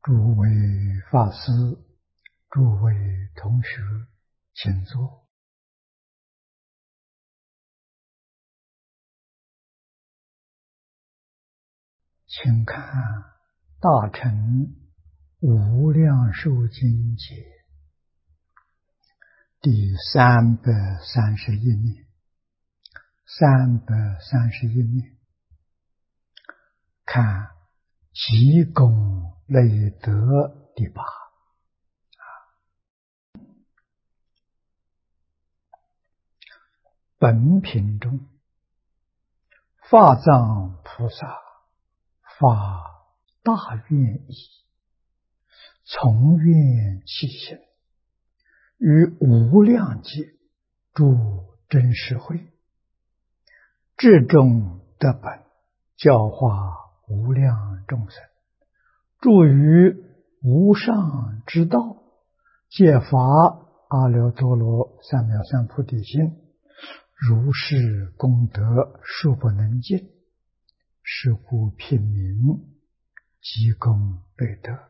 诸位法师，诸位同学，请坐。请看《大乘无量寿经解》第331面，331面，看集功累德第8。本品中，法藏菩萨发大愿意，从愿起行，于无量劫诸真实会，至终得本，教化无量众生，住于无上之道，揭发阿耨多罗三藐三菩提心，如是功德数不能尽，是故品名集功累德。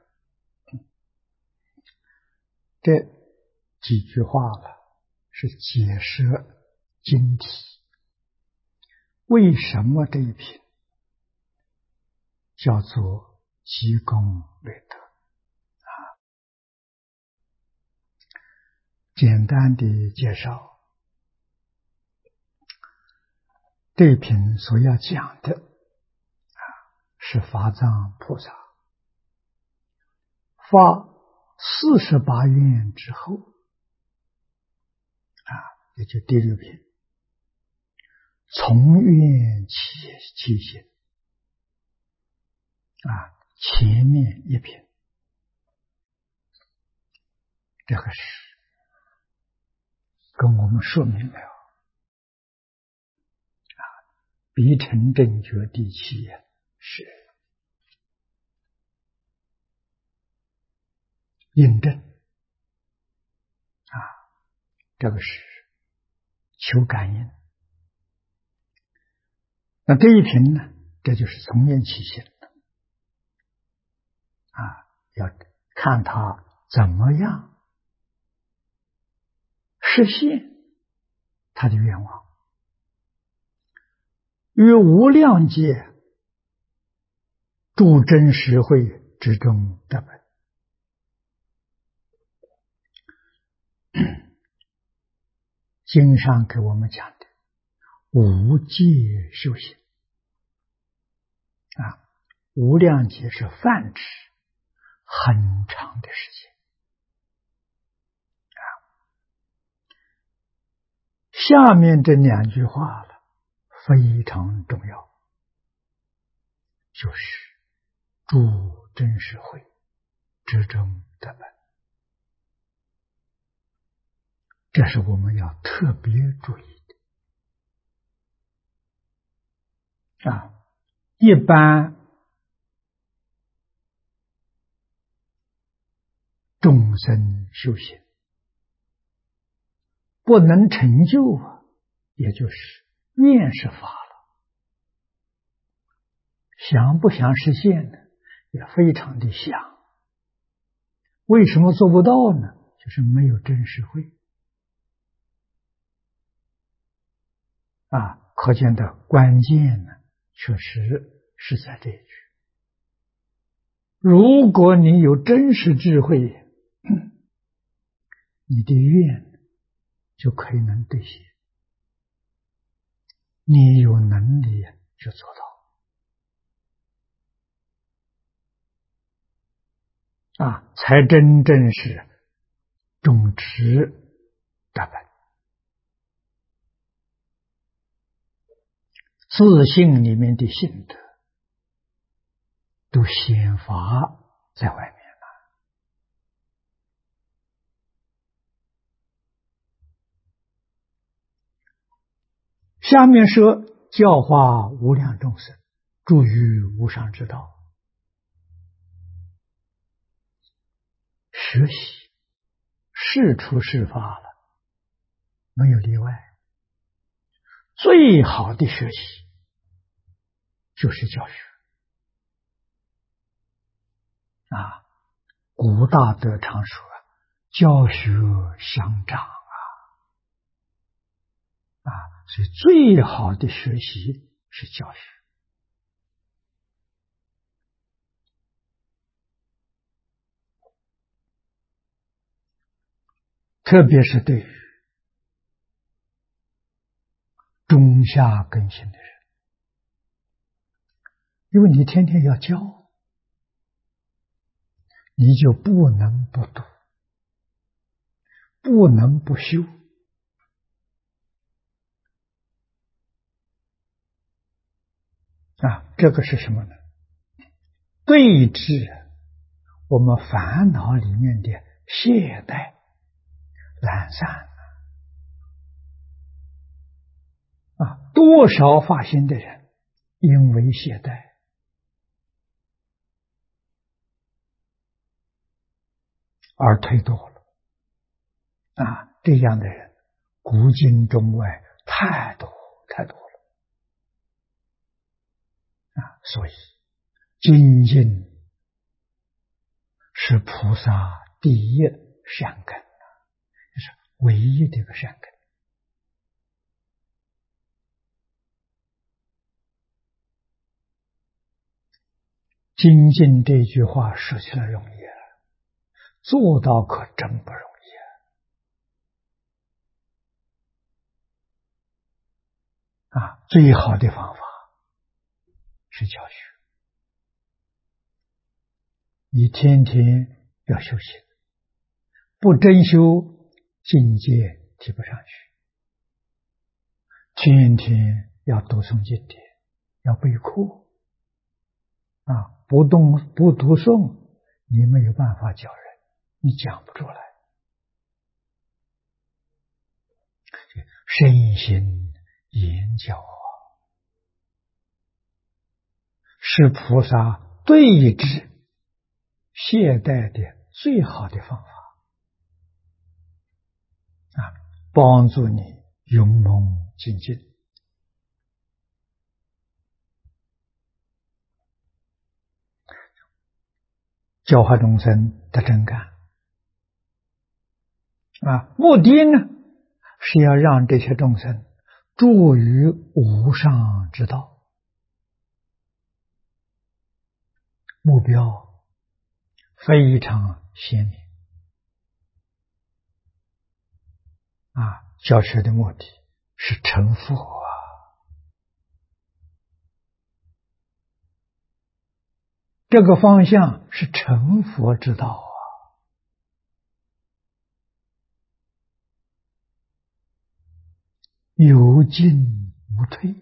这几句话了，是解释经题。为什么这一品叫做集功累德？简单的介绍。这一品所要讲的是法藏菩萨发48愿之后也就第6品，从愿起行前面一品，这个是跟我们说明了必成正觉第7是印证这个是求感应。那这一品呢，这就是从愿起行的要看他怎么样实现他的愿望，于无量劫诸真实会之中得本。经上给我们讲的无界修行无量劫是泛指很长的时间下面这2句话了非常重要，就是诸真实会之中得本，这是我们要特别注意的一般众生修行不能成就也就是愿是法了，想不想实现呢？也非常的想。为什么做不到呢？就是没有真实会可见的关键呢，确实是在这一句。如果你有真实智慧，你的愿就可以能兑现，你有能力就做到才真正是种植得本。自信里面的性德都显发在外面了。下面说教化无量众生，住于无上之道。学习是出是法了，没有例外。最好的学习就是教学古大德常说教学相长所以最好的学习是教学。特别是对于中下根性的人，因为你天天要教，你就不能不读，不能不修这个是什么呢？对治我们烦恼里面的懈怠懒散多少发心的人因为懈怠而退堕了这样的人古今中外太多太多了所以精进是菩萨第一善根，就是唯一的一个善根。精进这句话说起来容易做到可真不容易最好的方法是教学，你天天要修行，不真修境界提不上去，天天要读诵经典，要备课不读诵你没有办法教人，你讲不出来。身心言教是菩萨对治懈怠的最好的方法帮助你勇猛精进。教化众生的真干目的呢是要让这些众生住于无上之道，目标非常鲜明教学的目的是成佛这个方向是成佛之道有进无退。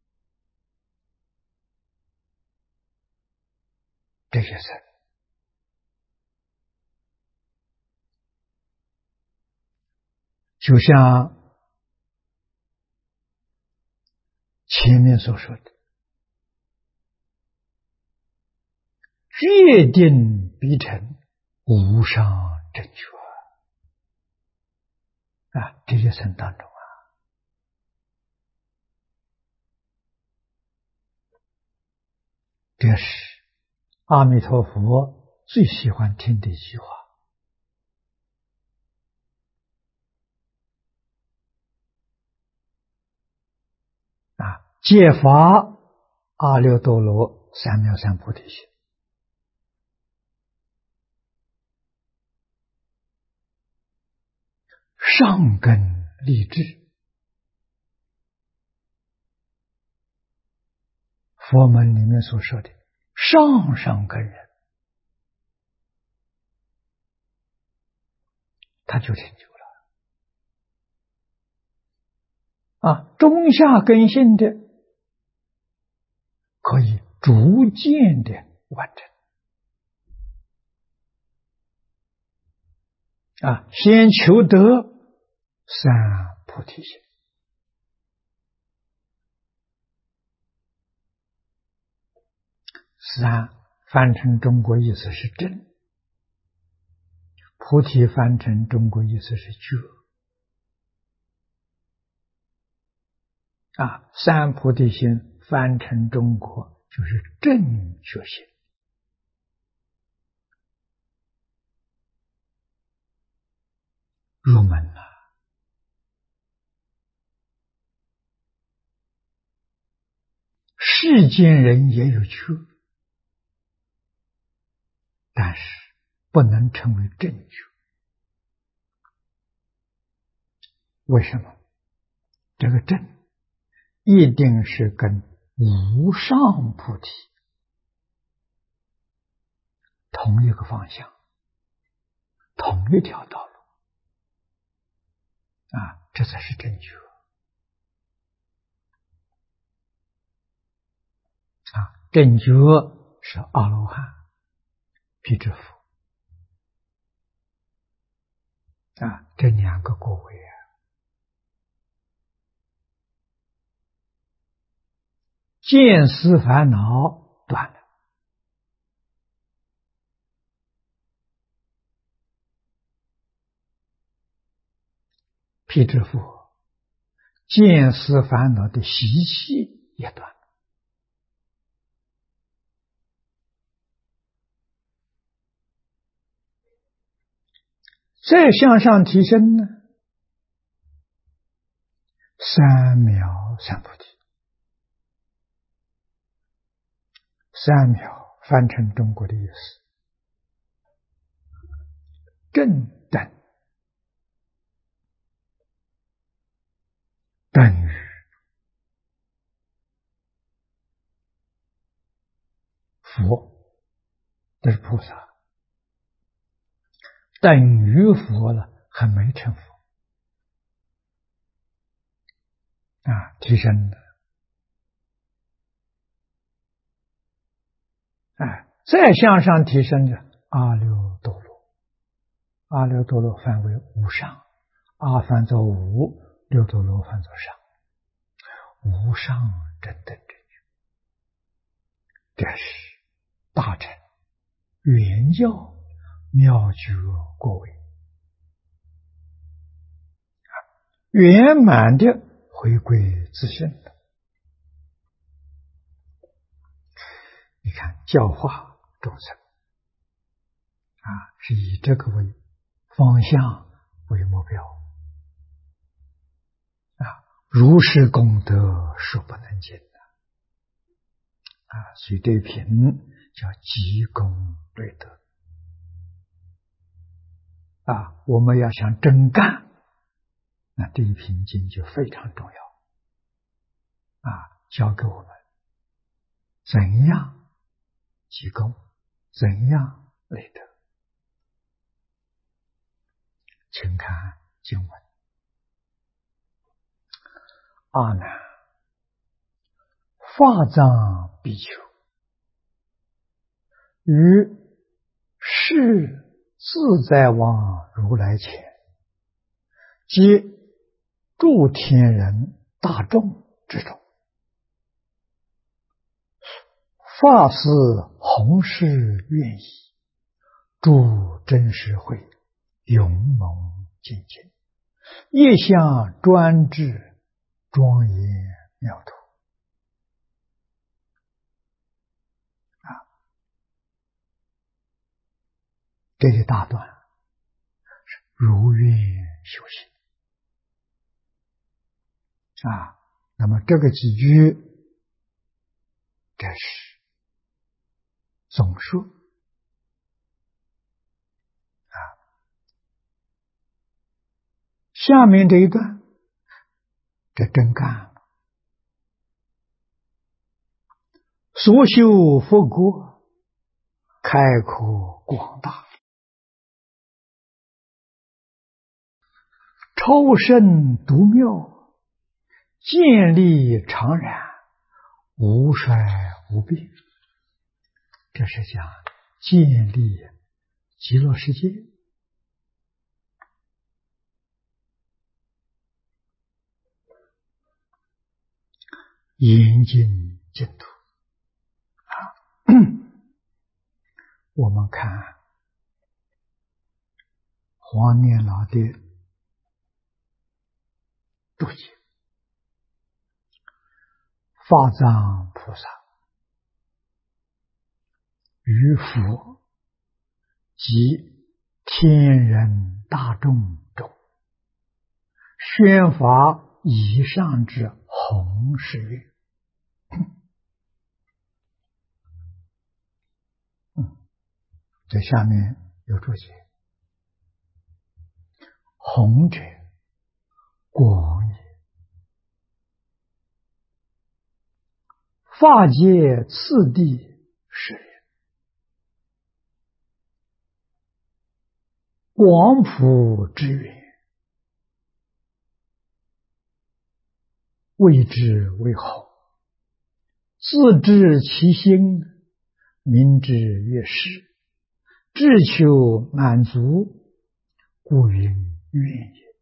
这些僧就像前面所说的，决定必成无上正觉这些僧当中这是阿弥陀佛最喜欢听的一句话揭发阿耨多罗三藐三菩提心，上根立志。佛门里面所说的上上根人，他就成就了中下根性的可以逐渐的完成先求得三菩提心。三翻成中国意思是真，菩提翻成中国意思是觉三菩提心翻成中国就是正觉心入门了。世间人也有趣，但是不能成为正觉。为什么？这个正一定是跟无上菩提同一个方向，同一条道路这才是正觉正觉是阿罗汉、辟支佛这两个果位见思烦恼断了，辟支佛见思烦恼的习气也断了。再向上提升呢，三藐三菩提。三藐翻成中国的意思，正等等于佛，这是菩萨，等于佛了，还没成佛提升的再向上提升的阿耨多罗，阿耨多罗翻为无上，阿翻作无，耨多罗翻作上，无上正等正觉，这是大乘圆教妙觉果位，圆满的回归自性的。你看教化众生是以这个为方向为目标如是功德数不能尽所以这一品叫积功累德我们要想真干，那这一品经就非常重要教给我们怎样积功，怎样累德。请看经文：阿难，法藏比丘于是自在王如来前，皆诸天人大众之中，发誓弘誓愿意，诸真实会勇猛精进，业相专制，庄严妙土这一大段是如愿修行那么这个几句这是总说下面这一段这真干了，所修佛国开阔广大，超胜独妙，建立常然，无衰无变。这是讲建立极乐世界严禁净土我们看黄念老的注解，法藏菩萨于佛及天人大众中宣发以上之弘誓愿。这下面有注解：弘者，广也。法界次第是也，广普之源，谓之为弘。自知其心，明之曰是。志求满足，故云愿也。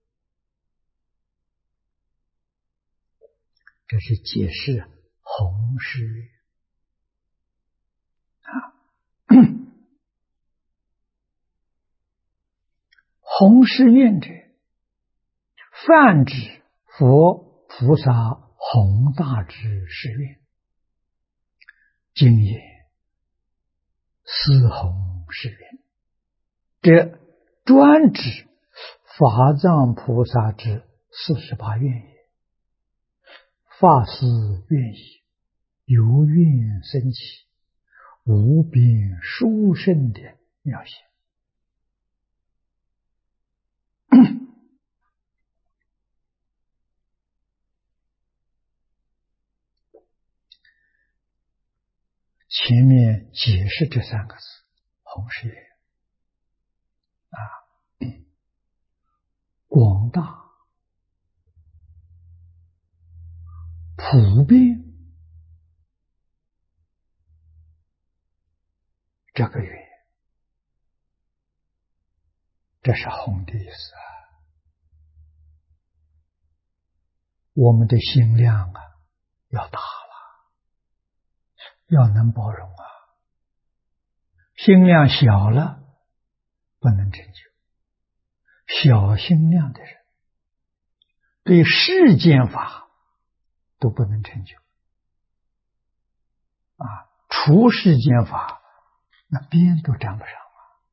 这是解释弘誓愿弘誓愿者，泛指佛菩萨宏大之誓愿。经也思弘誓愿，这专指法藏菩萨之48愿也。发思愿也，由愿生起，无边殊胜的妙行。前面解释这3个字，弘誓愿广大、普遍，这个愿，这是弘的意思啊。我们的心量要大了，要能包容啊。心量小了，不能成就。小心量的人，对世间法都不能成就除世间法，那边都沾不上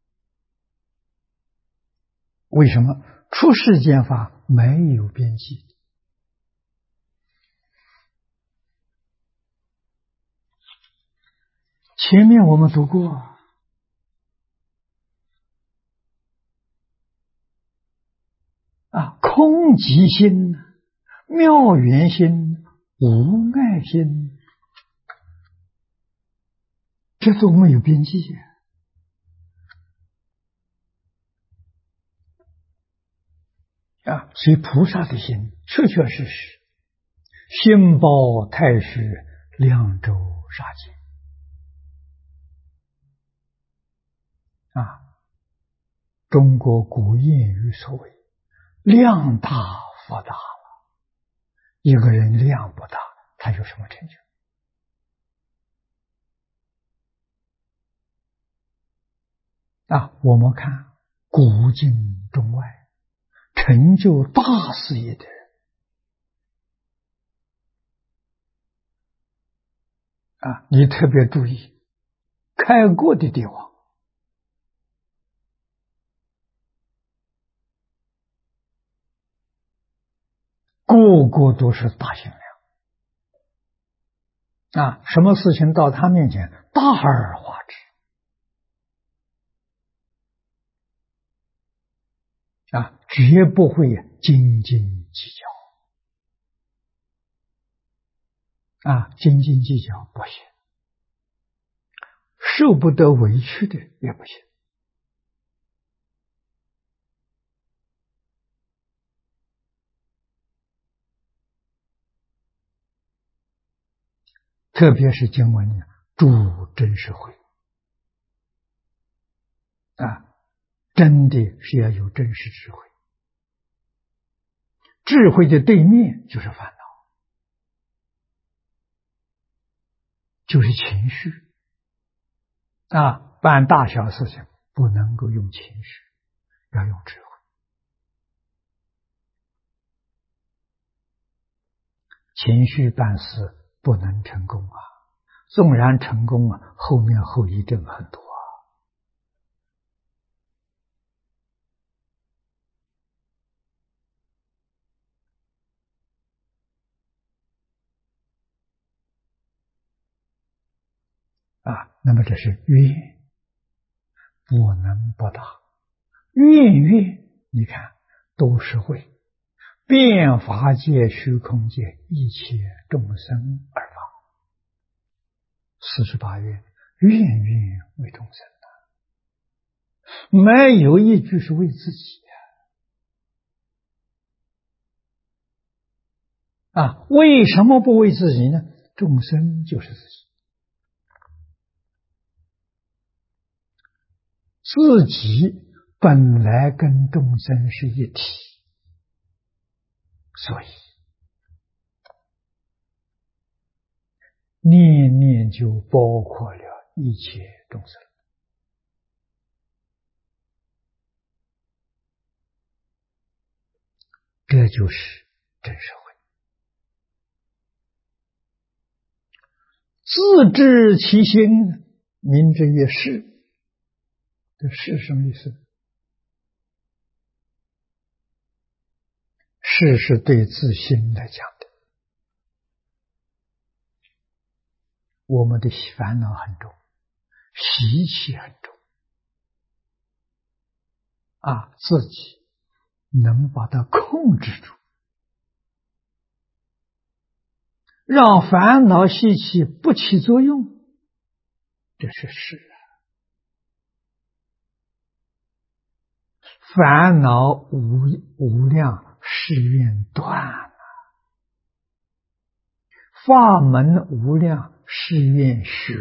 为什么？出世间法没有边际。前面我们读过空寂心、妙缘心、无碍心，这都没有边际所以菩萨的心确确实实心包太虚，量周杀界中国古谚语所谓量大福大了。一个人量不大，他有什么成就我们看古今中外成就大事业的人你特别注意开国的帝王，个个都是大心量什么事情到他面前大而化之绝不会斤斤计较斤斤计较不行，受不得委屈的也不行特别是经文里助真实慧真的是要有真实智慧，智慧的对面就是烦恼，就是情绪办大小事情不能够用情绪，要用智慧。情绪办事不能成功纵然成功后面后遗症很多那么这是愿，不能不大。愿你看都是为遍法界虚空界一切众生而发，48愿，愿愿为众生没有一句是为自己为什么不为自己呢？众生就是自己，自己本来跟众生是一体，所以念念就包括了一切众生。这就是真社会。自知其心，明之曰是。这是什么意思？是对自心来讲的。我们的烦恼很重，习气很重自己能把它控制住，让烦恼习气不起作用，这是事烦恼无量，誓愿断法门无量，誓愿学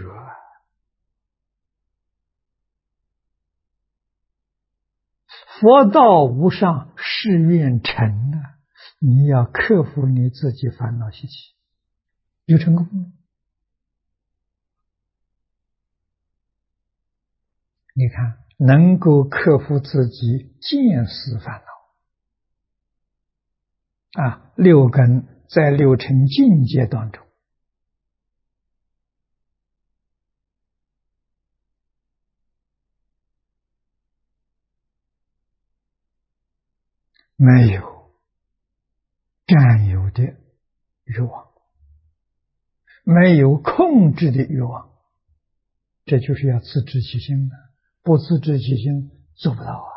佛道无上，誓愿成你要克服你自己烦恼习气，就成功了。你看，能够克服自己见思烦恼六根在六尘境界当中没有占有的欲望，没有控制的欲望，这就是要自知其心不自知其心做不到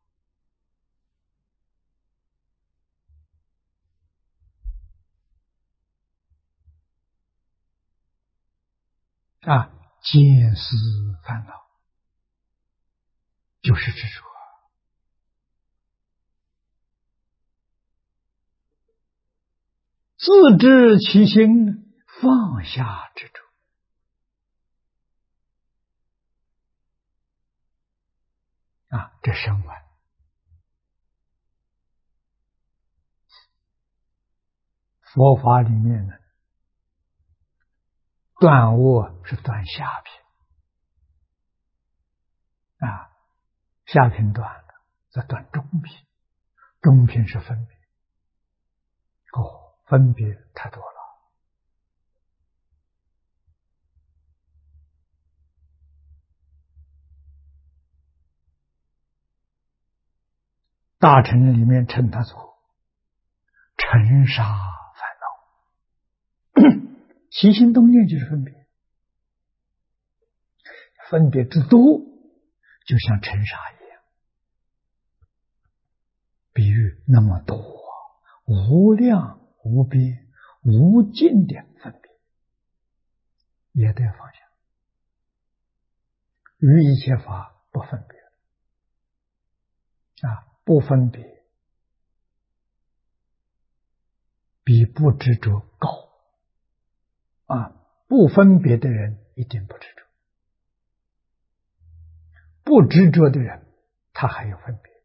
见思烦恼就是执着，自知其心，放下执着这声闻佛法里面呢，断恶是断下品下品断了，再断中品，中品是分别分别太多了。大乘里面称它做尘沙烦恼起心动念就是分别，分别之多就像尘沙一样，比喻那么多无量无边无尽的分别，也得放下，于一切法不分别不分别比不执着高不分别的人一定不执着，不执着的人他还有分别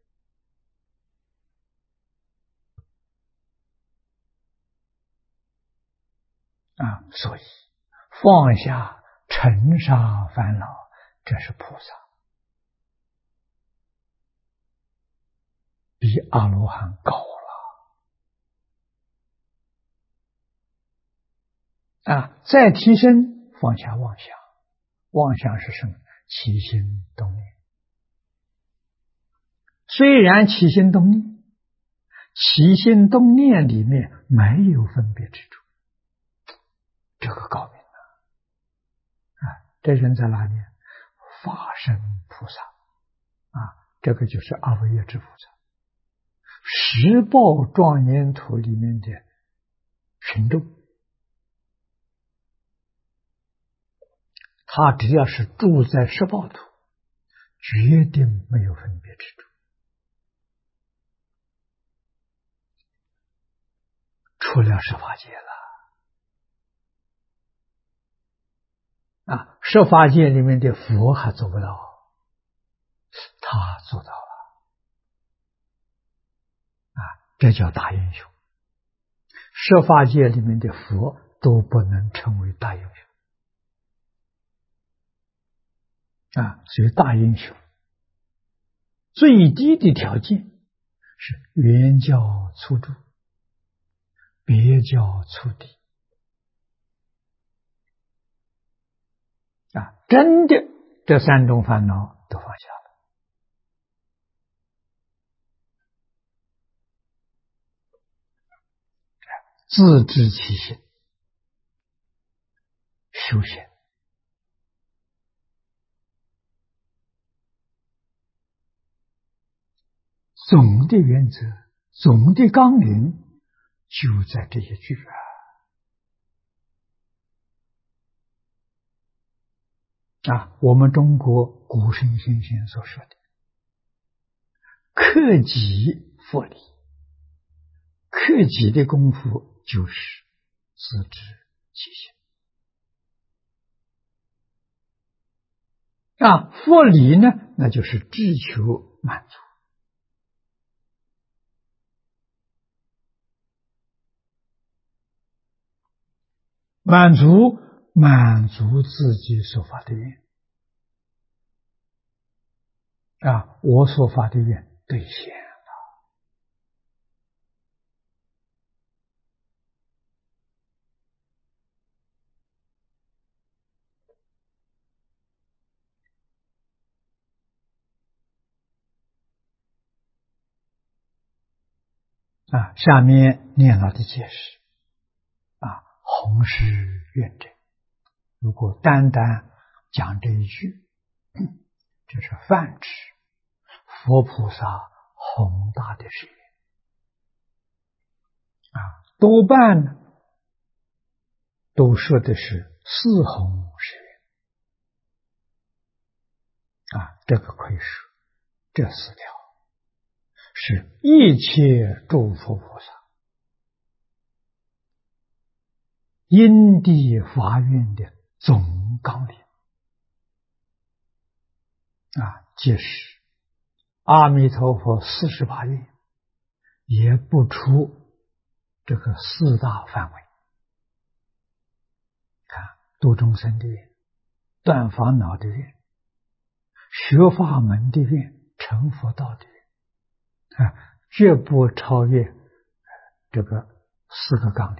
所以放下尘沙烦恼，这是菩萨，比阿罗汉高了再提升放下妄想，妄想是什么？起心动念。虽然起心动念，起心动念里面没有分别之处，这个高明这人在哪里？法身菩萨啊，这个就是阿惟越致菩萨。十报庄严土里面的群众，他只要是住在十报土，决定没有分别之处。出了十法界了啊！十法界里面的佛还做不到，他做到了啊！这叫大英雄。十法界里面的佛都不能成为大英雄啊！所以大英雄最低的条件是圆教初住，别教初地啊！真的这三种烦恼都放下了，自知其心，修行。总的原则，总的纲领就在这一句啊！我们中国古圣先贤所说的克己复礼，克己的功夫就是自知其心啊，复礼呢，那就是追求满足。满足自己所发的愿啊，我所发的愿兑现啊。下面念老的解释啊，弘誓愿者，如果单单讲这一句，这是泛指佛菩萨宏大的誓愿啊，多半呢都说的是四弘誓愿啊，这个可以说这四条是一切诸佛菩萨因地发愿的总纲领啊，即使阿弥陀佛48愿也不出这个四大范围。看度众生的愿，断烦恼的愿，学法门的愿，成佛道的愿啊，绝不超越这个四个纲领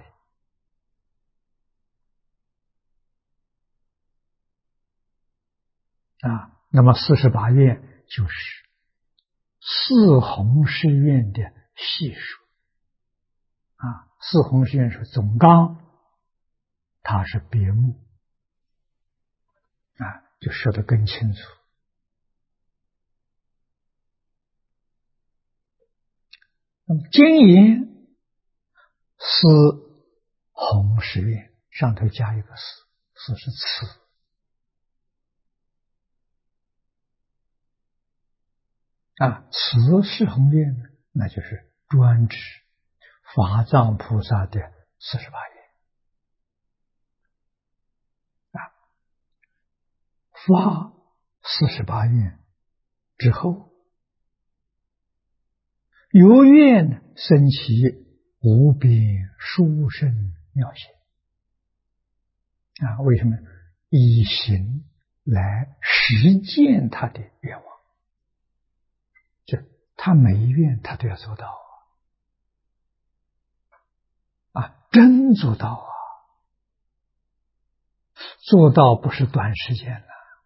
啊。那么48愿就是四弘誓愿的细数啊，四弘誓愿是总纲，它是别目啊，就说得更清楚。那么经言四弘誓愿上头加一个四，四是词啊，慈四弘愿呢，那就是专指法藏菩萨的48愿啊。发48愿之后，由愿生起无边殊胜妙行啊。为什么？以行来实践他的愿望，就他每一愿他都要做到啊，真做到啊！做到不是短时间了，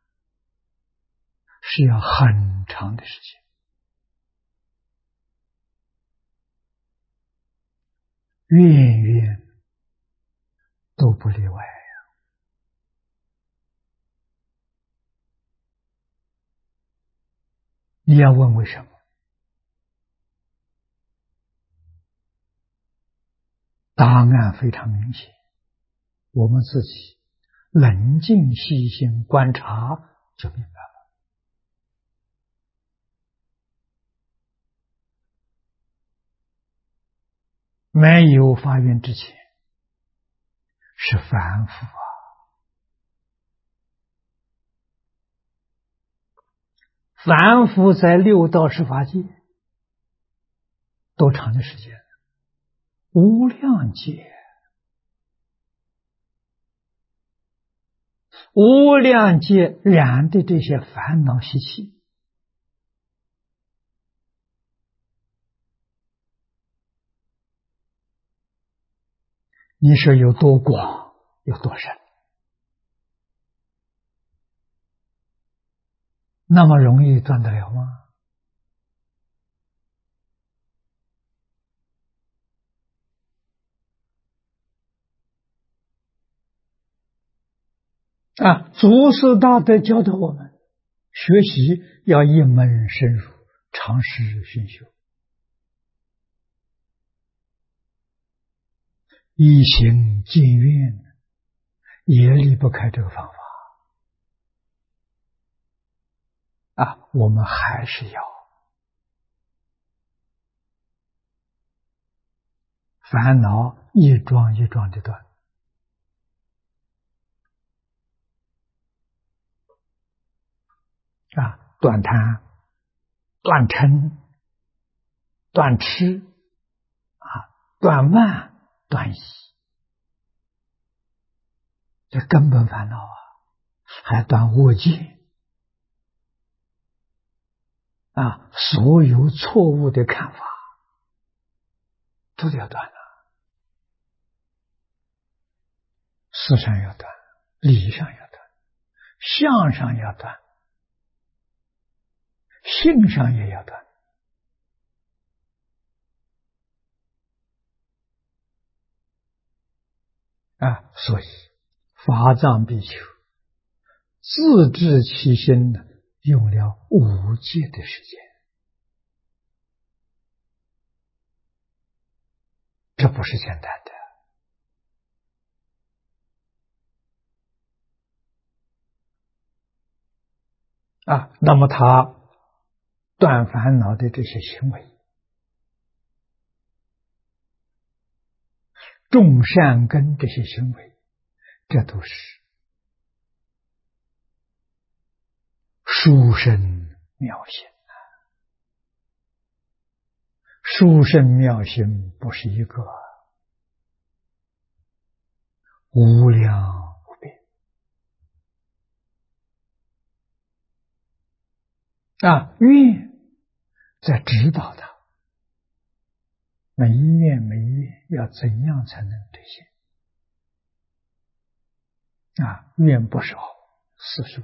是要很长的时间。愿愿都不例外要问为什么？答案非常明显，我们自己冷静细心观察就明白了。没有发愿之前是凡夫啊，凡夫在六道十法界多长的时间？无量劫，无量劫染的这些烦恼习气，你说有多广，有多深？那么容易断得了吗？祖师大德教导我们，学习要一门深入，长时熏修，一行渐远，也离不开这个方法我们还是要烦恼一桩一桩的断断贪、断嗔、断痴断慢、断疑，这根本烦恼还断恶见所有错误的看法都要断了。思上要断，理上要断，相上要断，性上也要断所以法藏比丘自治其心呢，用了5戒的时间，这不是简单的那么他断烦恼的这些行为，种善根这些行为，这都是殊胜妙行殊胜妙行不是一个，无量无边愿在指导他每一愿每一愿要怎样才能兑现愿不少48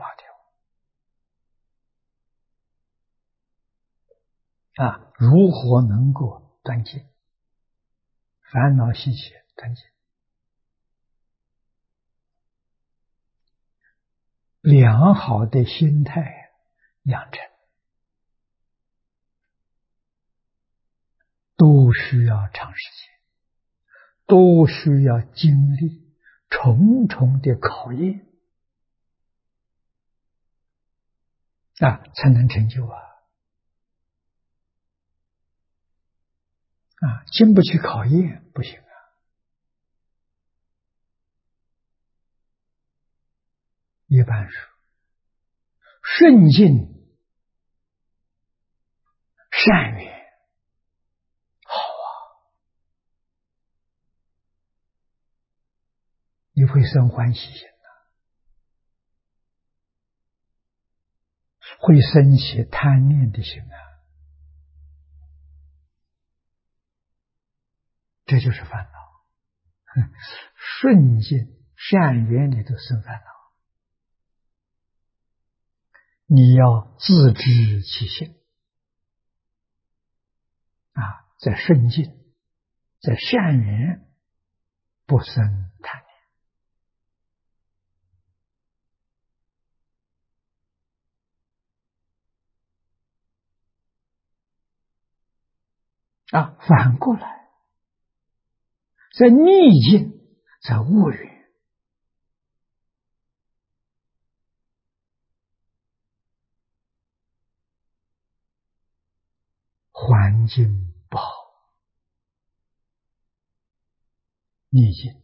条如何能够断尽烦恼习气断尽？良好的心态养成都需要长时间，都需要经历重重的考验才能成就经不起考验不行一般说顺境善缘好你会生欢喜心会生起贪念的心这就是烦恼顺境善缘里头生烦恼，你要自知其性在顺境在善缘不生贪反过来，在逆境，在恶缘，环境不好，逆境，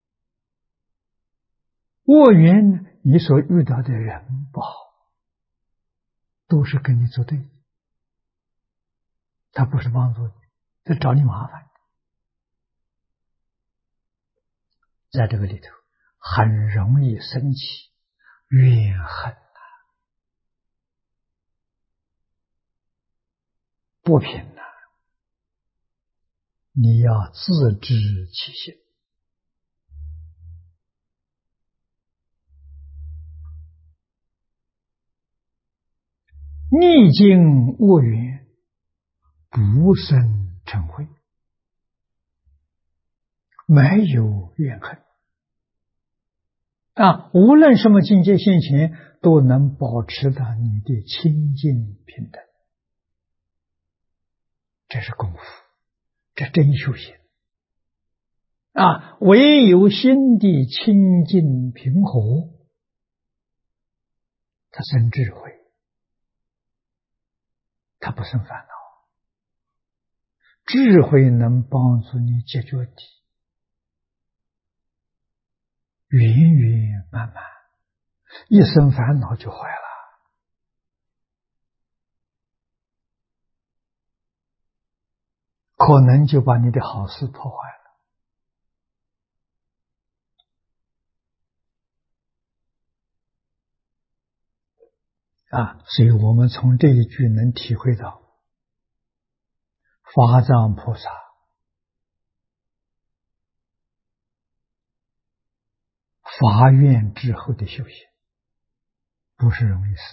恶缘呢，你所遇到的人不好，都是跟你作对，他不是帮助你，在找你麻烦。在这个里头，很容易生起怨恨、不平你要自知其心。逆境恶缘，不生嗔恚，没有怨恨无论什么境界现前，都能保持到你的清净平等。这是功夫，这真修行唯有心地清净平和，他生智慧，他不生烦恼。智慧能帮助你解决题，圆圆满满，一生烦恼就坏了，可能就把你的好事破坏了所以我们从这一句能体会到法藏菩萨发愿之后的修行，不是容易事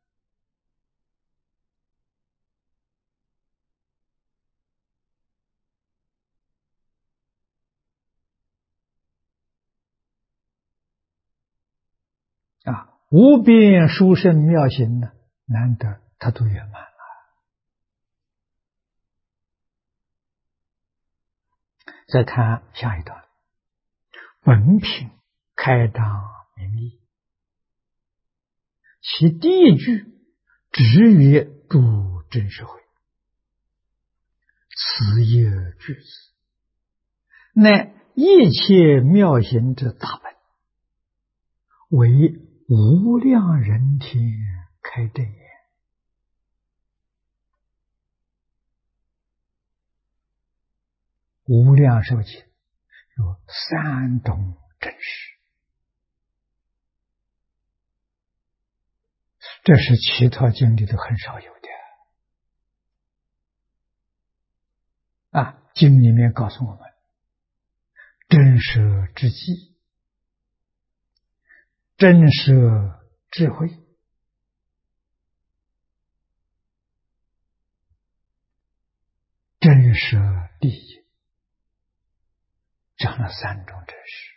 无边殊胜妙行呢，难得他都圆满了。再看下一段，本品开张明义，其第一句直曰诸真实慧，此一句子，乃一切妙行之大本，为无量人天开正言。无量寿经有三种真实，这是其他经里头很少有的经里面告诉我们，真实之际，真实智慧，真实利益，讲了三种真实。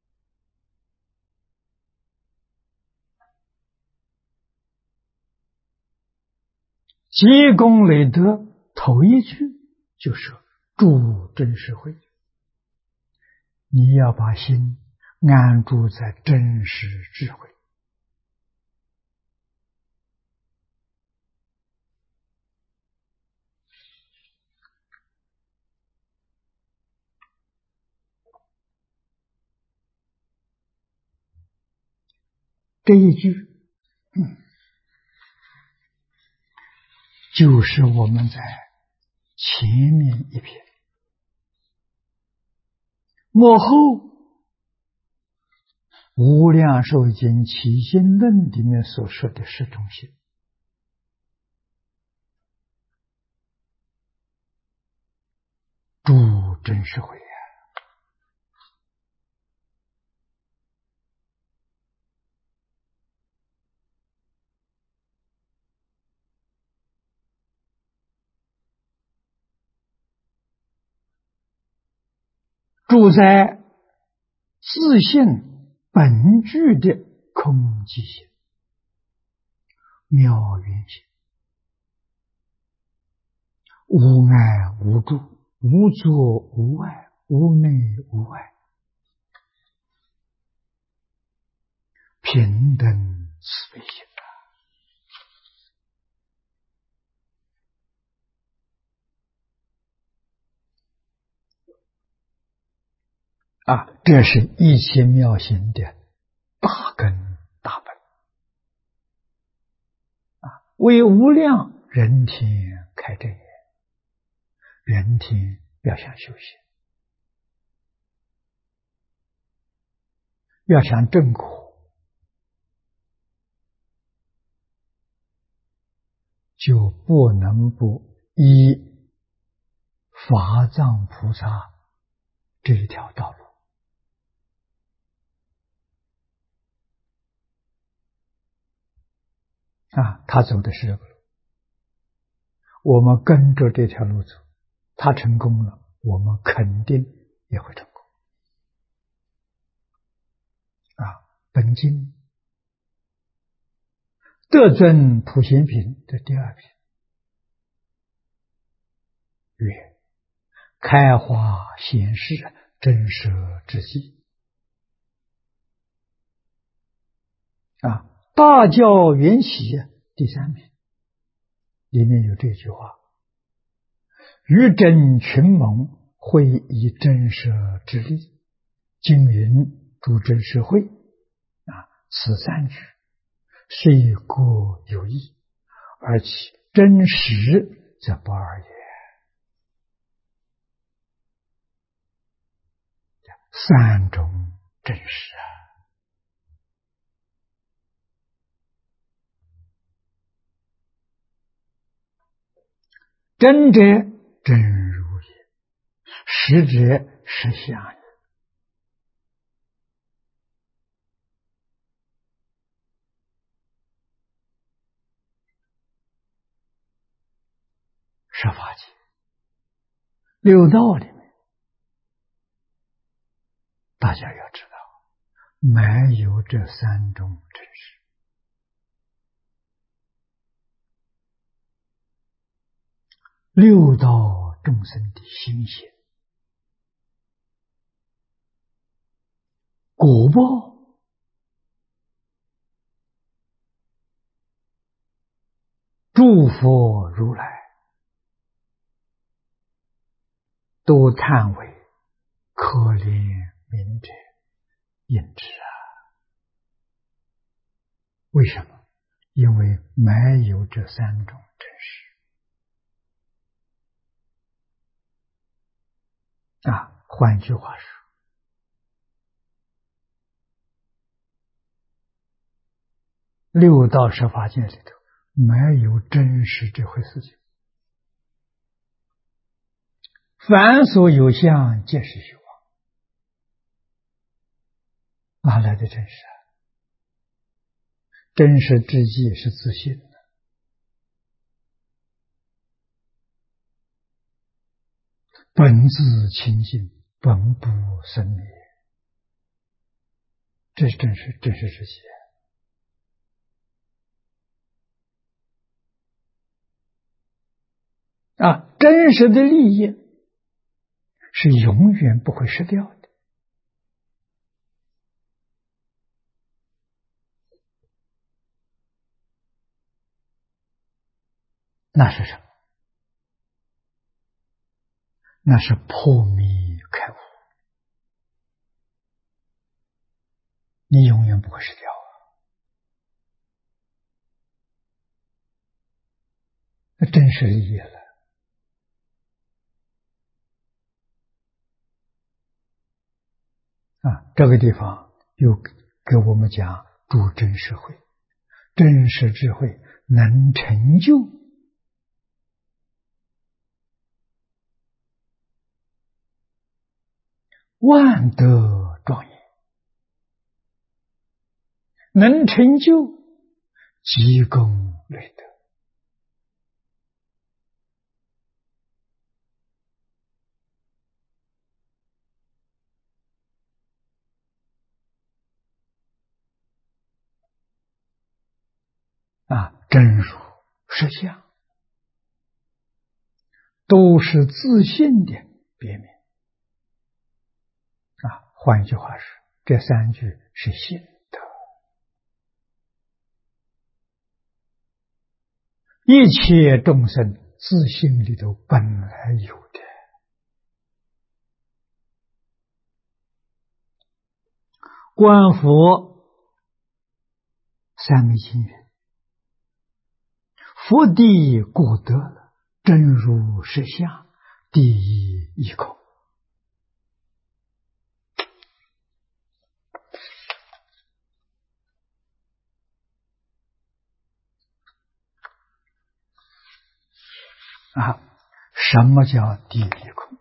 积功累德，头一句就是住真实慧，你要把心安住在真实智慧。这一句就是我们在前面一篇末后无量寿经起心论里面所说的十种心。住真实慧住在自性本具的空寂心、妙圆心， 无碍无住，无作无碍，无内无外，平等慈悲心这是一切妙行的大根大本为无量人天开正眼，人天要想修行，要想正果，就不能不依法藏菩萨这一条道路他走的是这个路，我们跟着这条路走，他成功了，我们肯定也会成功本经得尊普贤品的第二品曰：开花显示真实之际大教缘起第三品里面有这句话：于真群蒙会以真实之力，经云诸真实会此三句虽各有异，而其真实则不二也。三种真实真者真如也，实者实相也。十法界六道里面，大家要知道，没有这三种真实。六道众生的心性果报诸佛如来都叹为可怜悯者应知为什么？因为没有这三种真实换句话说，六道十法界里头没有真实这回事情，凡所有相皆是虚妄，哪来的真实真实之际是自信的，本自清净，本不生灭，这是真实之际真实的利益是永远不会失掉的。那是什么？那是破迷开悟，你永远不会失掉那真实利益了这个地方又给我们讲诸真实慧，真实智慧能成就万德庄严，能成就积功累德真如实相， 都是自信的别名。换句话说，这三句是心得，一切众生自信里头本来有的。观佛三昧心语，佛地果得了，真如实相，第一义空。什么叫第一义空？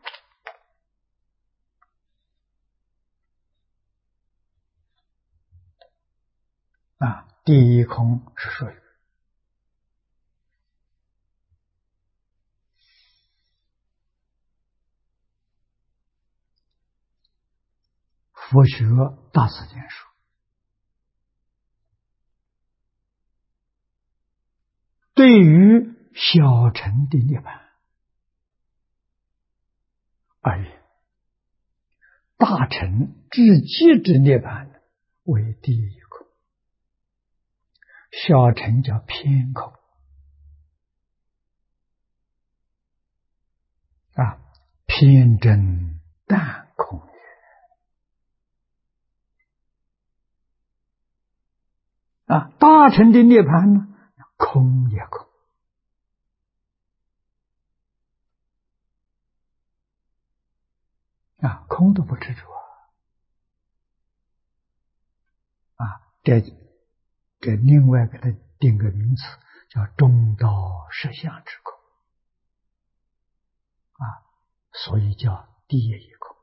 第一空是说佛学大辞典说，对于小乘的涅槃而言，大乘至极之涅槃为第一空，小乘叫偏空。偏真淡空也。大乘的涅槃呢，空也空。空都不执着这另外给它定个名词，叫中道实相之空所以叫第一义空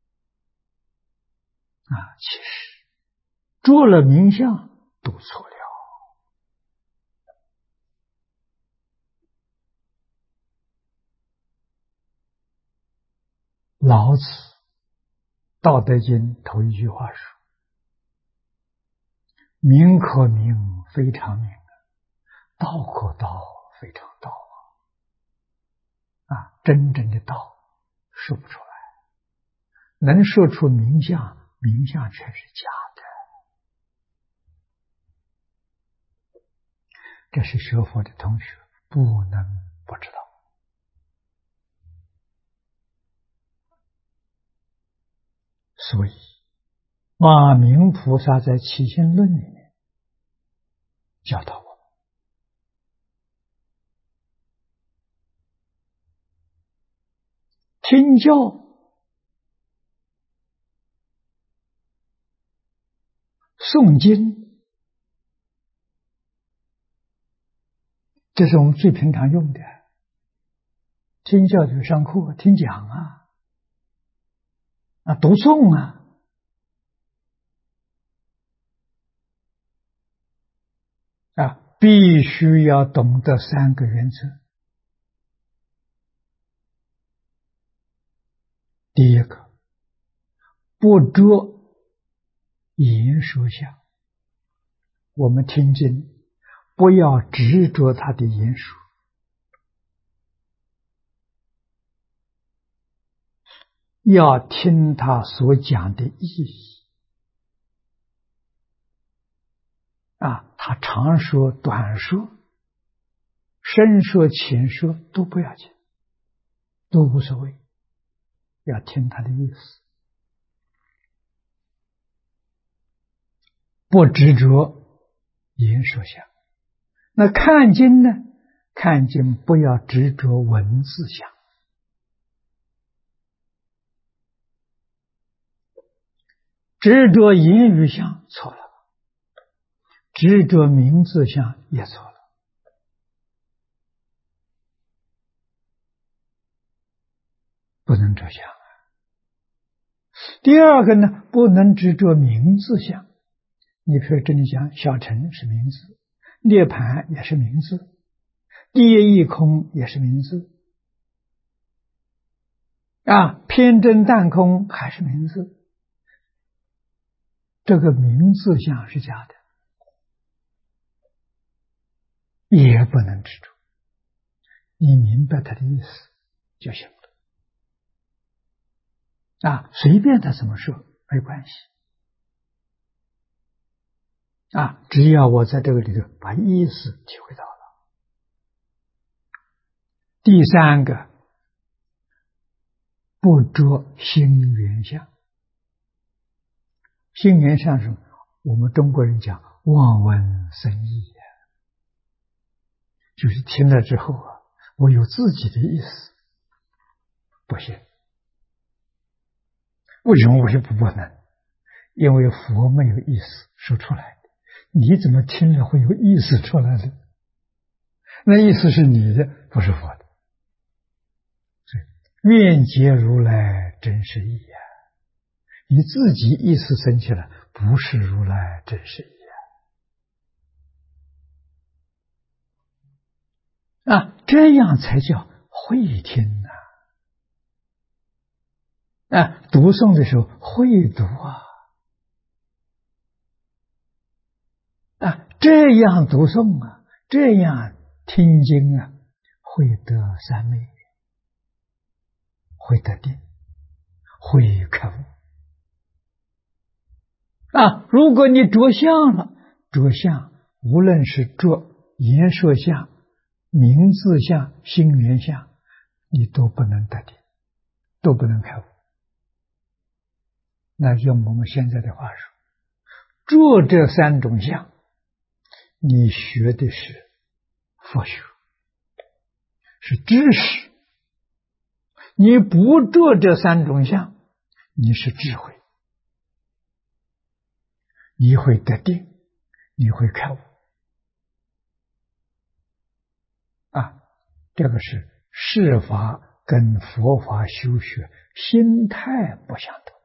其实着了名相都错了。老子《道德经》头一句话说：“名可名，非常名；道可道，非常道。”真正的道说不出来，能说出名相，名相却是假的。这是学佛的同学不能不知道。所以马明菩萨在《起信论》里面教导我们，听教诵经，这是我们最平常用的。听教就是上课听讲读诵必须要懂得三个原则。第一个，不着言说相。我们听经不要执着他的言说，要听他所讲的意义他长说短说，深说浅说都不要紧，都无所谓，要听他的意思，不执着言说相。那看经呢？看经不要执着文字相，执着言语相错了，执着名字相也错了。不能着相第二个呢，不能执着名字相。你比如这里讲小乘是名字，涅槃也是名字，第一义空也是名字偏真淡空还是名字。这个名字相是假的，也不能执着。你明白他的意思就行了。随便他怎么说没关系。只要我在这个里头把意思体会到了。第三个，不着心缘相。心缘相是我们中国人讲望闻生义，就是听了之后我有自己的意思，不行。为什么我说不能？因为佛没有意思说出来，你怎么听了会有意思出来的？那意思是你的，不是佛的。愿解如来真实义你自己意识生起来，不是如来真实义这样才叫会听读诵的时候会读这样读诵这样听经会得三昧，会得定，会开悟如果你着相了，着相无论是着言说相、名字相、心缘相，你都不能得定，都不能开悟。那用我们现在的话说，着这三种相，你学的是佛学，是知识；你不着这三种相，你是智慧，你会得定，你会开悟这个是世法跟佛法修学心态不相同。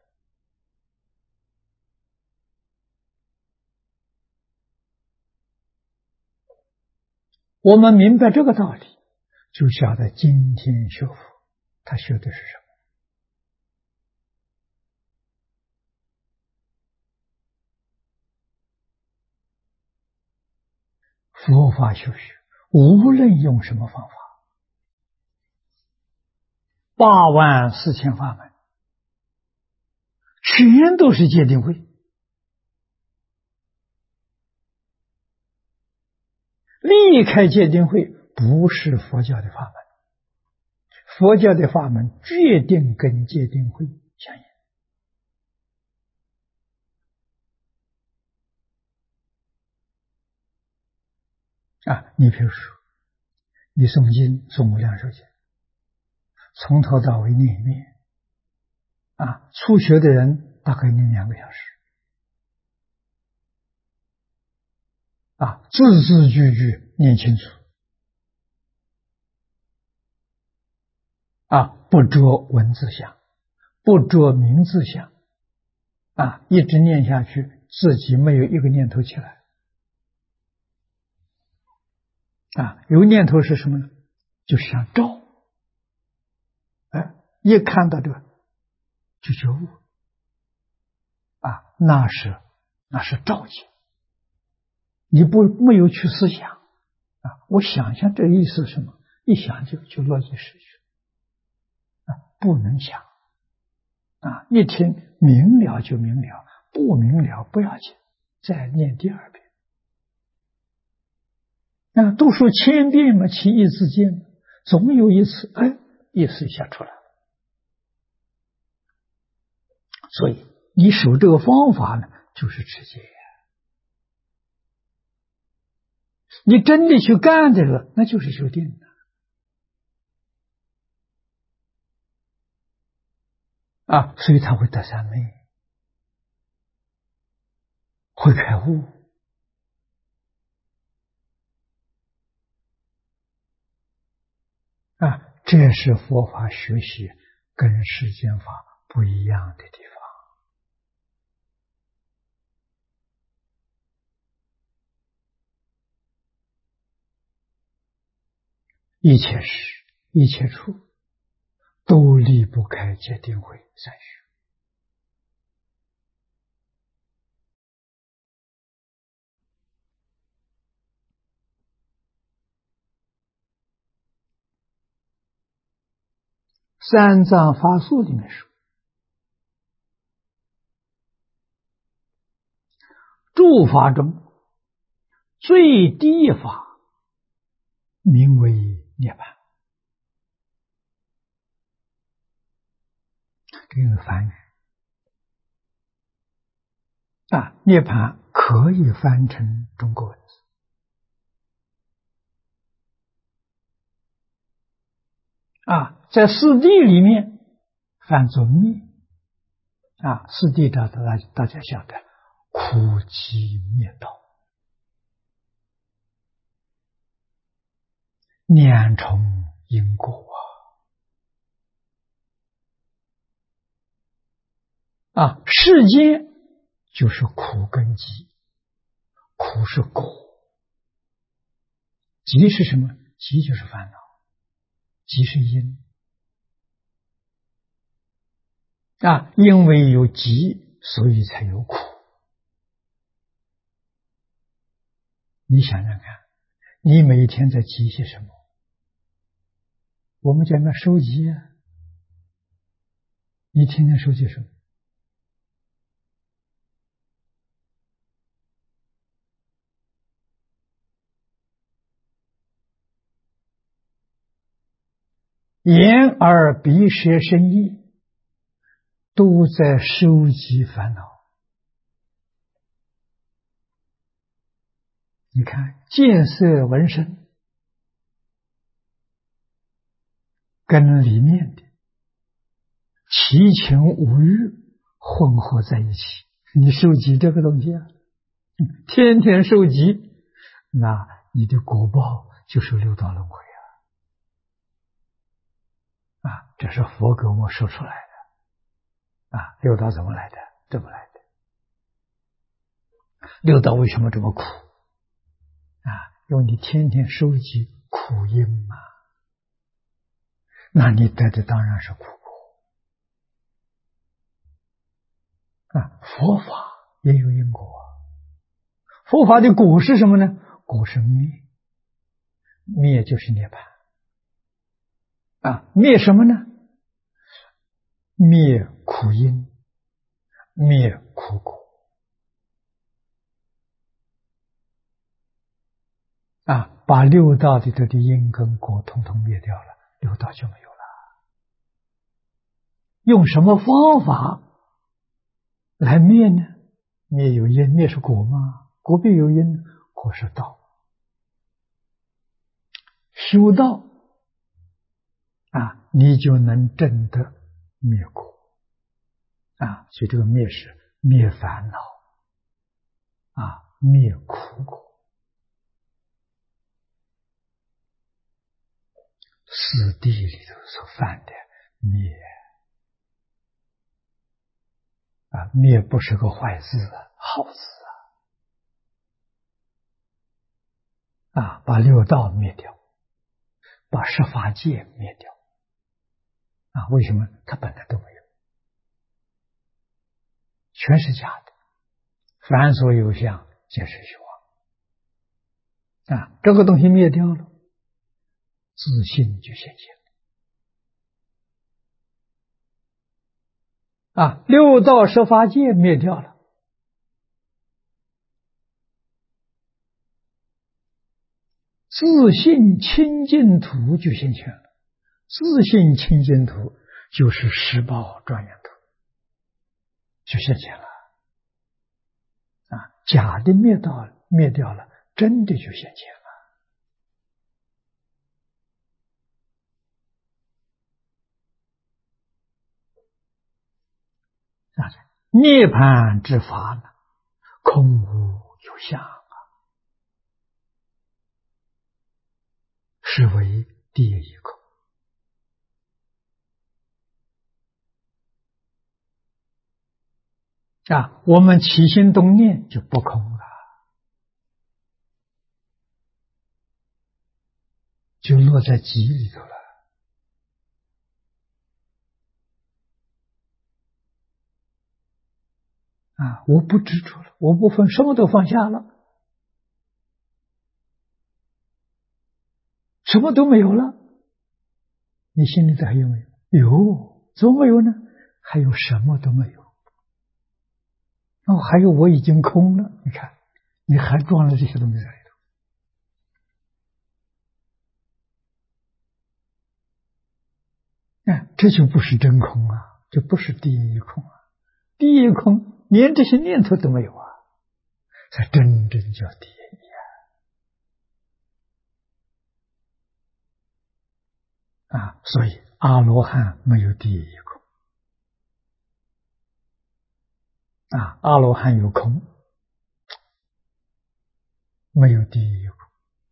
我们明白这个道理，就晓得今天学佛他学的是什么。佛法修学无论用什么方法，84000法门，全都是戒定慧。离开戒定慧不是佛教的法门，佛教的法门决定跟戒定慧相应你比如说你诵经诵无量寿经，从头到尾念一遍初学的人大概念2个小时字字句句念清楚不着文字相，不着名字相一直念下去，自己没有一个念头起来有念头是什么呢？就想照一看到这个就觉悟那是照见，你没有去思想我想象这意思是什么，一想就落进失去不能想一听明了就明了，不明了不要紧，再念第2遍都说1000遍嘛，其义自见，总有一次意思一下出来了。所以你守这个方法呢，就是持戒你真的去干这个，那就是修定所以他会得三昧，会开悟这是佛法学习跟世间法不一样的地方。一切事一切处都离不开戒定慧三学三藏法术里面说，诸法中最低法名为涅槃。这个梵语涅槃可以翻成中国文字在四谛里面翻作灭四谛大家晓得，苦集灭道，两重因果世间就是苦跟集，苦是果，集是什么？集就是烦恼，集是因因为有集，所以才有苦。你想想看，你每一天在集些什么？我们讲的收集你天天收集什么？眼耳鼻舌身意都在收集烦恼。你看见色闻声跟里面的七情五欲混合在一起，你收集这个东西天天收集，那你的果报就是六道轮回这是佛给我们说出来的六道怎么来的？这么来的。六道为什么这么苦因为你天天收集苦因嘛，那你得的当然是苦果佛法也有因果佛法的果是什么呢？果是灭，灭就是涅槃灭什么呢？灭苦因，灭苦果把六道的这个因跟果统统灭掉了，六道就没有了。用什么方法来灭呢？灭有因，灭是果吗？果必有因，果是道。修道你就能证得灭果所以这个灭是灭烦恼灭苦果。四谛里头所犯的灭灭不是个坏字好字把六道灭掉，把十法界灭掉为什么？它本来都没有，全是假的，凡所有相皆是虚妄这个东西灭掉了，自信就现前六道十法界灭掉了，自信清净土就现前了。自信清净土就是十宝庄严土，就现前了假的灭掉了，真的就现前了涅槃之法呢，空无有相是为第一空我们起心动念就不空了，就落在集里头了我不执着了，我不分，什么都放下了，什么都没有了，你心里头还有没有？ 有，怎么没有呢？还有什么都没有。哦，还有我已经空了。你看，你还装了这些东西在里头，这就不是真空啊，就不是第一空啊。第一空连这些念头都没有啊，才真正叫第一啊。所以阿罗汉没有第一空啊，阿罗汉有空，没有第一空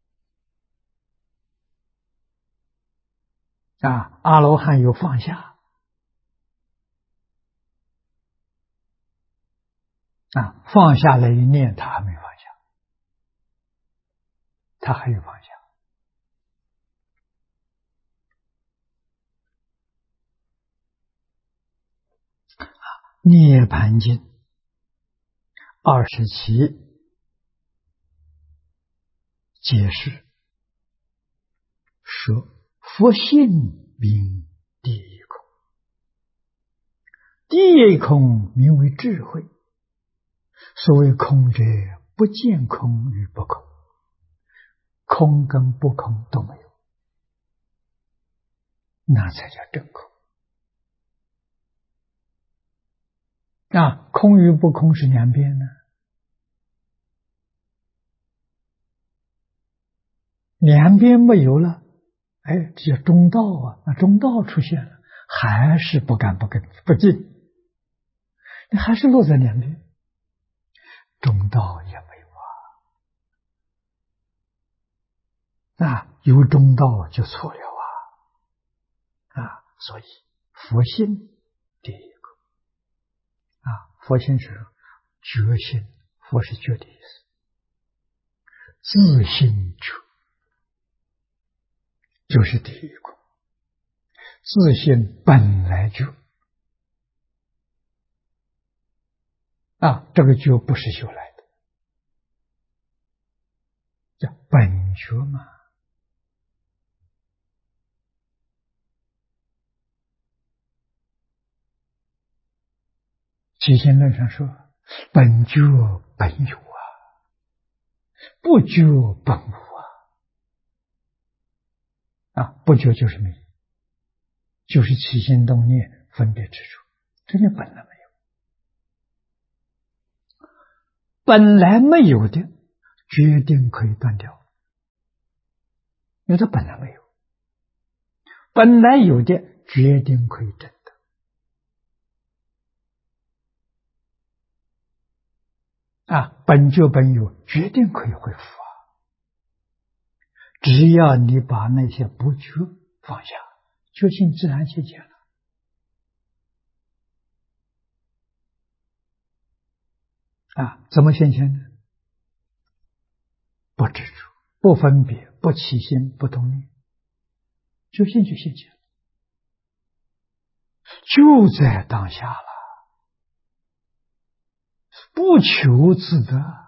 啊。阿罗汉有放下啊，放下了一念，他还没放下，他还有放下。涅盘经27解释说，佛性名第一空，第一空名为智慧。所谓空者，不见空与不空，空跟不空都没有，那才叫真空。空与不空是两边呢，两边没有了，这叫中道啊。那中道出现了，还是不干不跟不净，你还是落在两边，中道也没有有中道就错了所以佛性第一个佛性是觉性，佛是觉的意思，自性觉就是第一个，自性本来就这个觉不是修来的，叫本觉嘛。起心论上说，本觉本有不觉本无不觉就是没有，就是起心动念分别之处，这就本来没有，本来没有的决定可以断掉，因为它本来没有，本来有的决定可以证得本觉本有决定可以恢复只要你把那些不觉放下，觉性自然现前了怎么现前呢？不执着，不分别，不起心，不动念，觉性就现前了，就在当下了，不求自得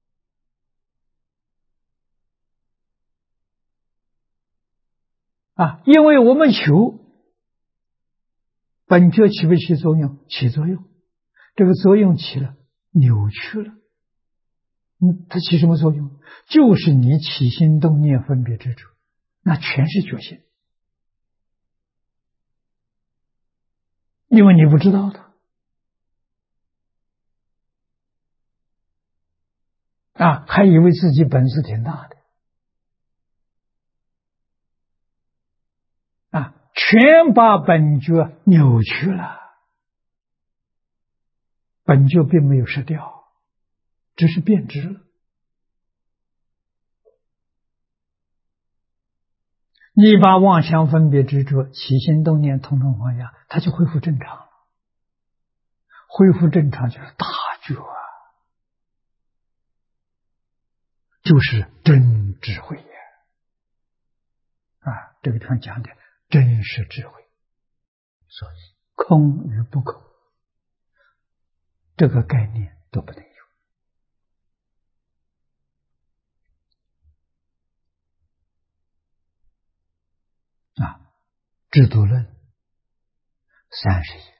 因为我们求本觉起不起作用？起作用，这个作用起了，扭曲了。它起什么作用？就是你起心动念分别之处，那全是觉性，因为你不知道的还以为自己本事挺大的全把本觉扭曲了。本觉并没有失掉，只是变质了。你把妄想分别执着起心动念统统放下，它就恢复正常了。恢复正常就是大觉就是真智慧这个地方讲的真实智慧。所以空与不空这个概念都不能有制度论 30页，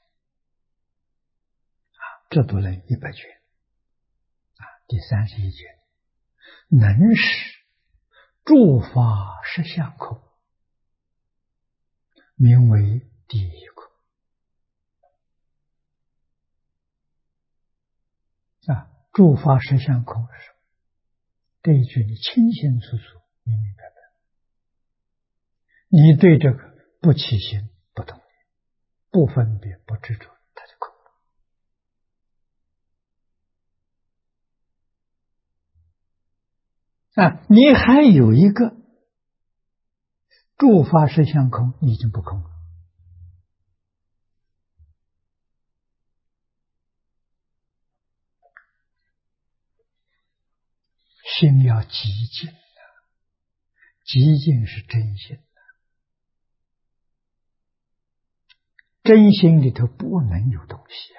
这读了100卷，第31卷，能使诸法实相空，名为第一空。诸法实相空是什么？这一句你清清楚楚、明明白白，你对这个不起心、不动念、不分别、不执着，它就空了。你还有一个诸法实相空，你已经不空了。心要极静的，极静是真心的，真心里头不能有东西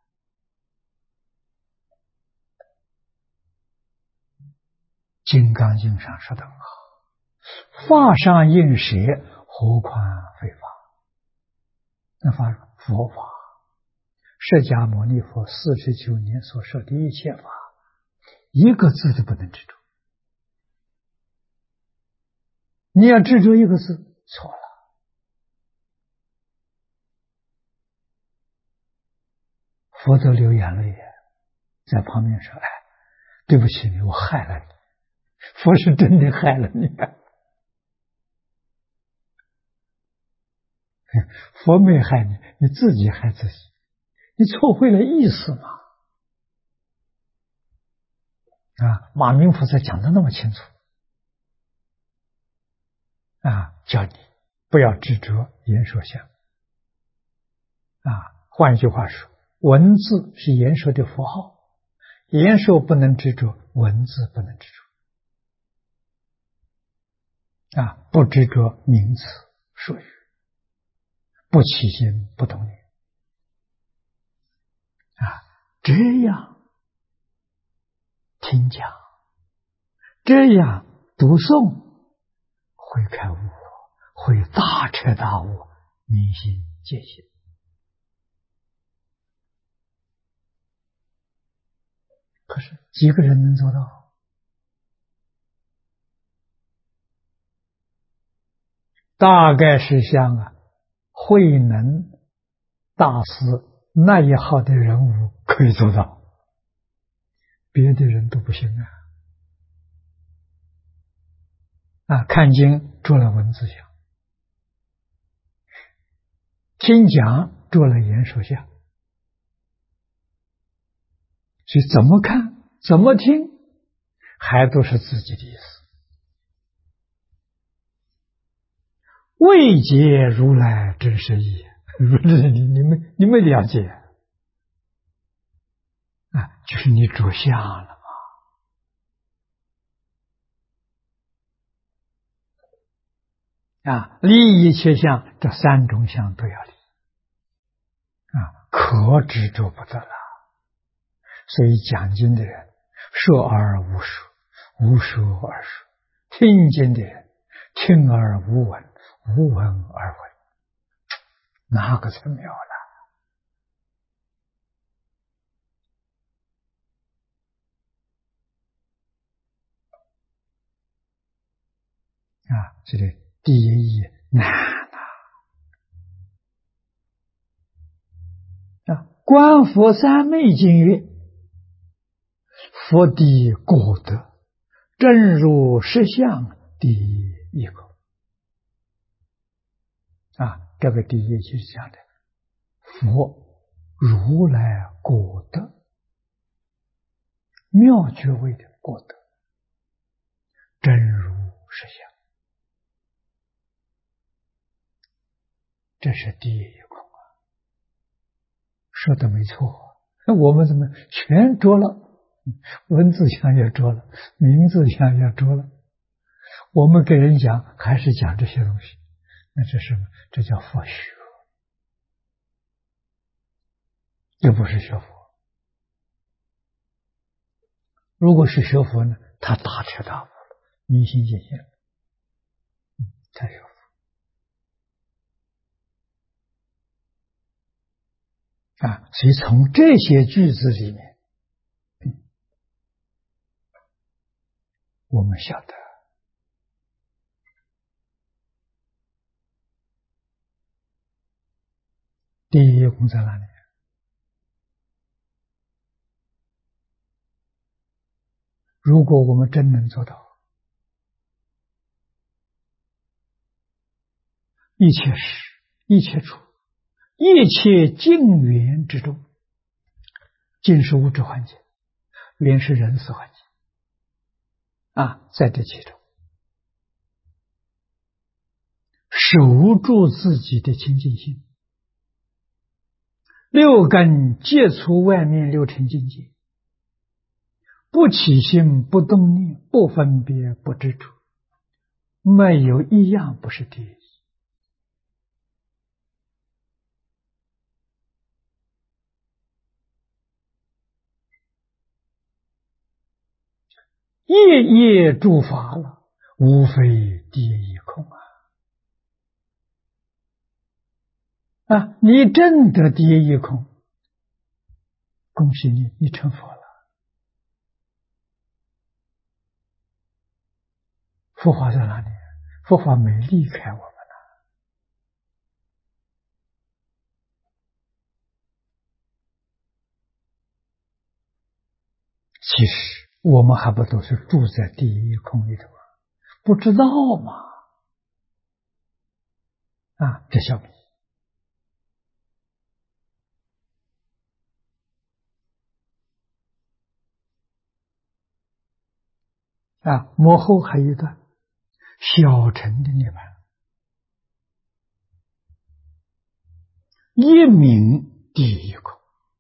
金刚经上说得很好，法上应舍，何况非法？那佛法，释迦牟尼佛49年所说的一切法，一个字都不能执着。你要执着一个字，错了。佛都流眼泪，在旁边说：“对不起你，我害了你。”佛是真的害了你。佛没害你，你自己害自己，你错会了意思嘛？马明菩萨讲的那么清楚，叫你不要执着言说相。换句话说，文字是言说的符号，言说不能执着，文字不能执着。不执着名词术语，不起心不动念，这样听讲，这样读诵，会开悟，会大彻大悟，明心见性。可是几个人能做到？大概是像慧能大师那一号的人物可以做到，别的人都不行看经做了文字相，听讲做了言说相，所以怎么看怎么听还都是自己的意思。未解如来真实义，你们了解就是你着相了嘛。离一切相，这3种相都要离可执着不得了。所以讲经的人说而无说，无说而说；听经的人听而无闻，无闻而闻，哪个才妙了？这里第一义难观佛三昧经曰：佛地果德，正如实相第一空。这个第一就是讲的佛如来果德，妙觉位的果德，真如实相，这是第一空说的没错。那我们怎么全着了？文字相也着了，名字相也着了。我们给人讲还是讲这些东西，那这是什么？这叫佛学，又不是学佛。如果是学佛呢，他大彻大悟了，明心见性，才学佛。 所以从这些句子里面，我们晓得第一功在哪里？如果我们真能做到，一切时、一切处、一切境缘之中，境是物质环境，缘是人事环境在这其中，守住自己的清净心，六根戒除外面六尘境界，不起心，不动念，不分别，不执着，没有一样不是第一。夜夜诸法了，无非第一空你证得第一空，恭喜你，你成佛了。佛法在哪里？佛法没离开我们其实我们还不都是住在第一空里头不知道嘛这小米幕后还有一段小乘的涅槃，一名第一空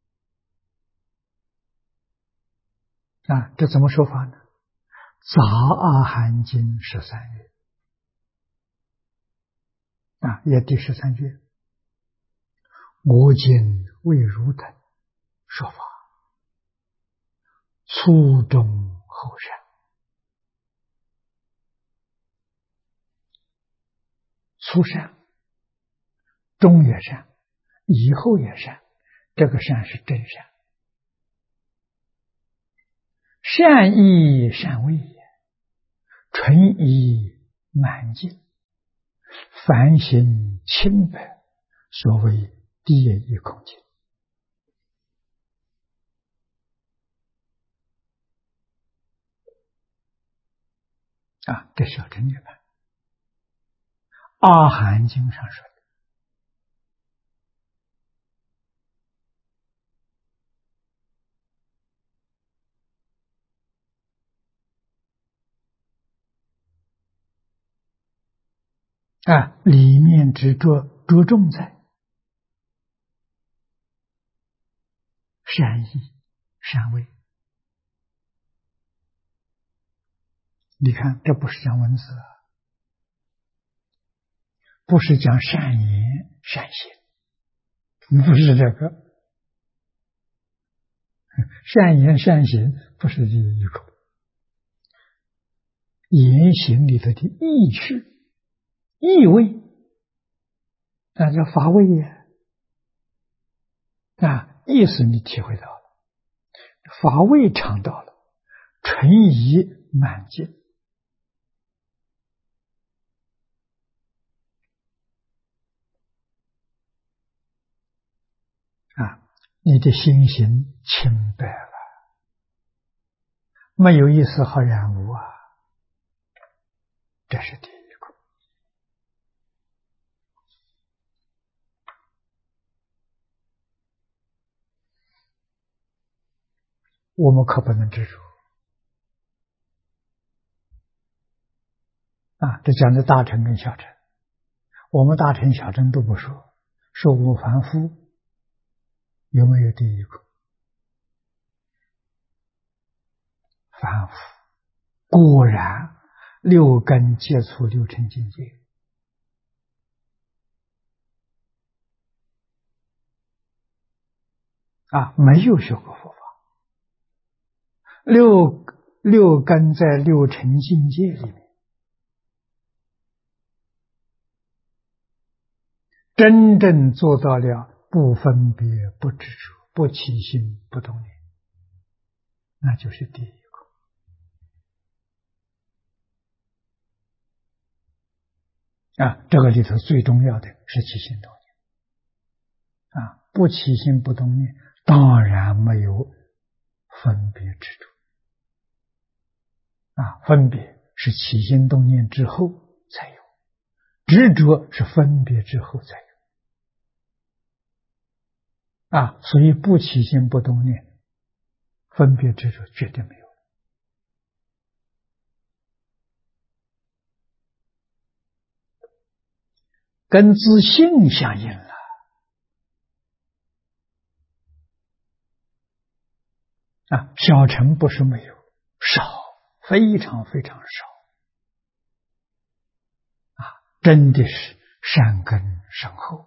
这怎么说法呢？杂阿含经13月也第13卷，我今为汝等说法，初中后善，初善，中也善，以后也善，这个善是真善。善意善味也，纯一满净，凡行清白，所谓第一空境这小乘涅槃，阿含经上说的里面着重在善意善味。你看，这不是讲文字不是讲善言善行，不是这个善言善行不是第一空，言行里头的意识意味叫法味也意思你体会到了，法味尝到了，纯宜满净你的心行清白了，没有一丝毫染污这是第一空。我们可不能执着这讲的大乘跟小乘，我们大乘小乘都不说，说我们凡夫有没有第一空？凡夫果然六根接触六尘境界没有学过佛法，六根在六尘境界里面，真正做到了不分别、不执着、不起心、不动念，那就是第一个。这个里头最重要的是起心动念。不起心不动念，当然没有分别执着。分别是起心动念之后才有，执着是分别之后才有。所以不起心不动念，分别执着绝对没有。跟自性相应了。小乘不是没有，少，非常非常少。真的是善根深厚，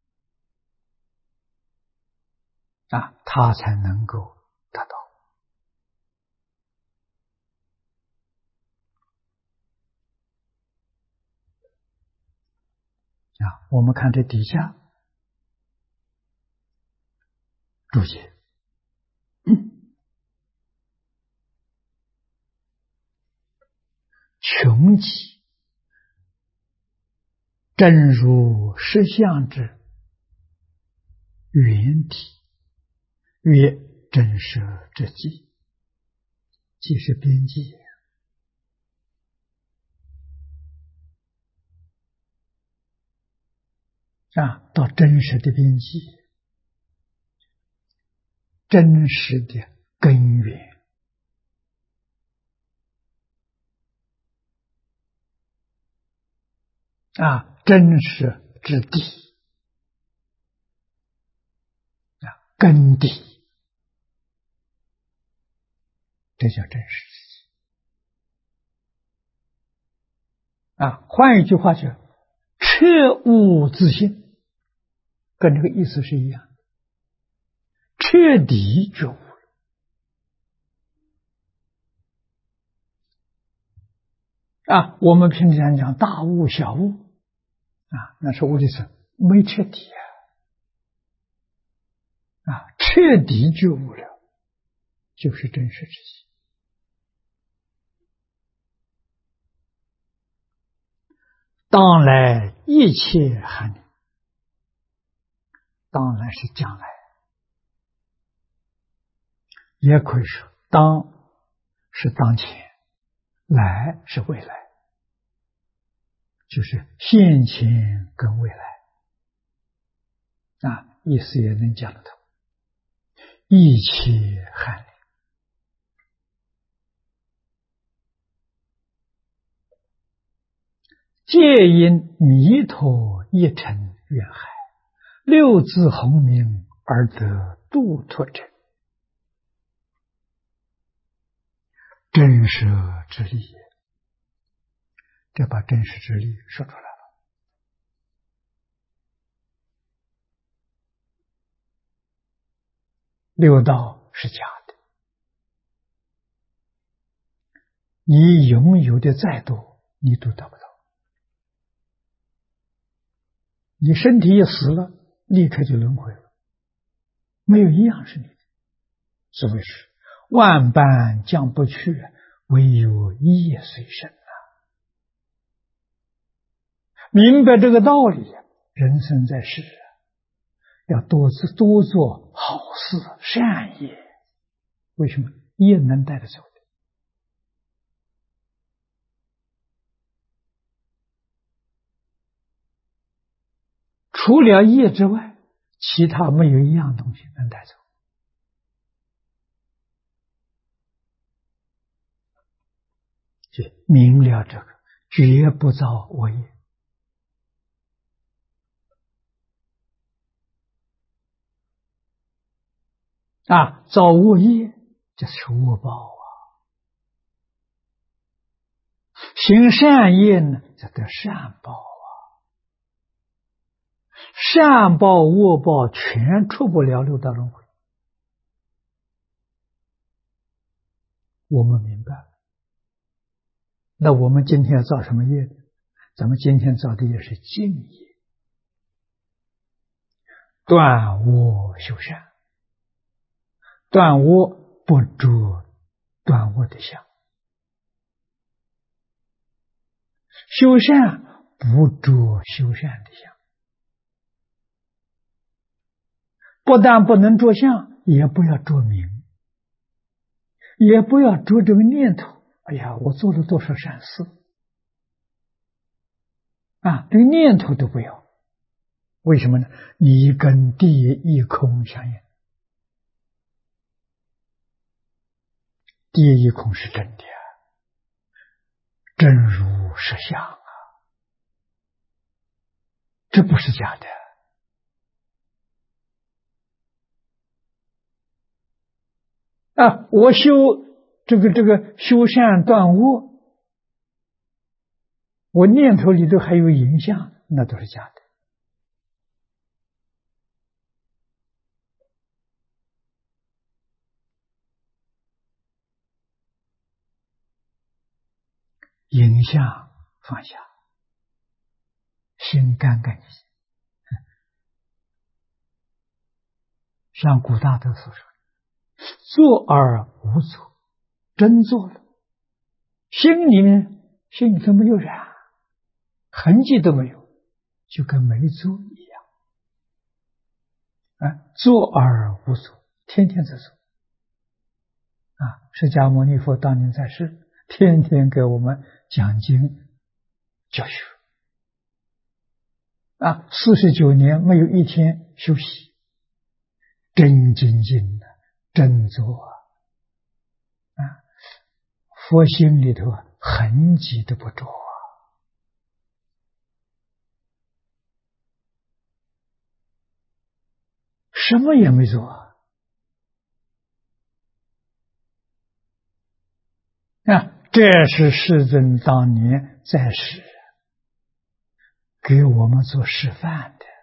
他才能够得到。我们看这底下注解，穷极正如实相之原体，曰真实之际，即是边际。到真实的边际，真实的根源。真实之地，根地，这叫真实之地。换一句话讲，彻悟自性，跟这个意思是一样的，彻底觉悟了。我们平常讲大悟小悟，那是悟的是没彻底彻底觉悟了，就是真实之性。当来一切含领，当来是将来，也可以说当是当前，来是未来，就是现前跟未来。意思也能讲得通。一切含领，皆因弥陀一尘缘海，六字洪名而得度脱者，真实之理也。这把真实之理说出来了。六道是假的，你拥有的再多，你都得不到。你身体一死了，立刻就轮回了，没有一样是你的。所谓是万般将不去，唯有业随身。明白这个道理，人生在世要多做好事善业。为什么？业能带得走的。除了业之外，其他没有一样东西能带走。就明了这个，绝不造恶业。造恶业，这是恶报行善业呢，这得善报善报恶报全出不了六道轮回。我们明白了。那我们今天要造什么业呢？咱们今天造的业是净业。 断恶修善，断恶不着断恶的相，修善不着修善的相，不但不能着相，也不要着名，也不要着这个念头。哎呀，我做了多少善事啊！这个念头都不要，为什么呢？你跟第一空相应，第一空是真的，真如实相啊，这不是假的啊！我修这个修善断恶，我念头里头还有影像，那都是假的。影像放下，心干干净净。像古大德所说，做而无作，真做了，心里头没有染，痕迹都没有，就跟没做一样。做而无作，天天在做。释迦牟尼佛当年在世，天天给我们讲经教学。49年没有一天休息，真精进的真做佛心里头痕迹都不着什么也没做这是世尊当年在世给我们做示范的，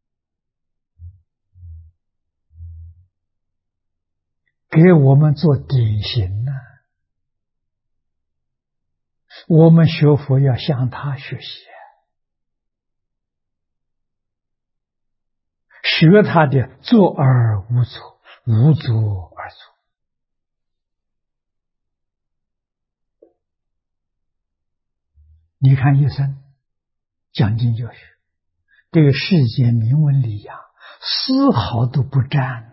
给我们做典型的。我们学佛要向他学习，学他的做而无作，无作而作。你看一生讲经教学，这个世间名闻利养丝毫都不沾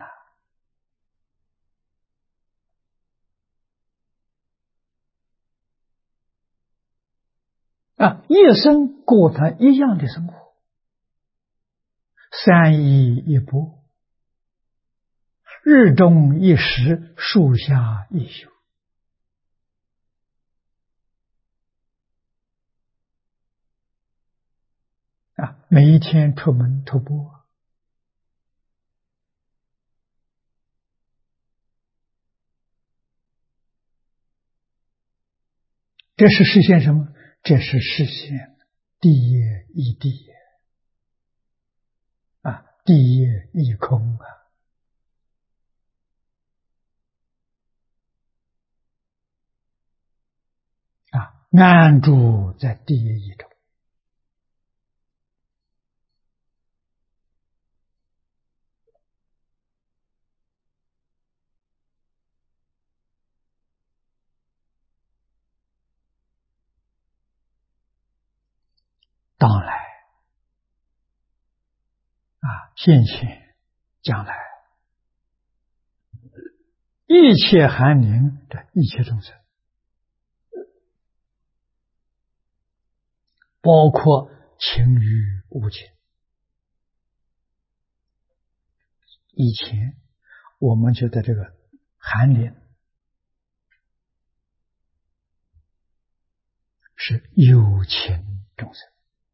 一生过他一样的生活，3衣1钵，日中1食，树下1宿每一天出门徒步这是实现什么？这是实现地业一地地业一空安住在地业一中。当来现前将来，一切寒灵的一切众生，包括情与无情。以前我们觉得这个寒灵是有情众生，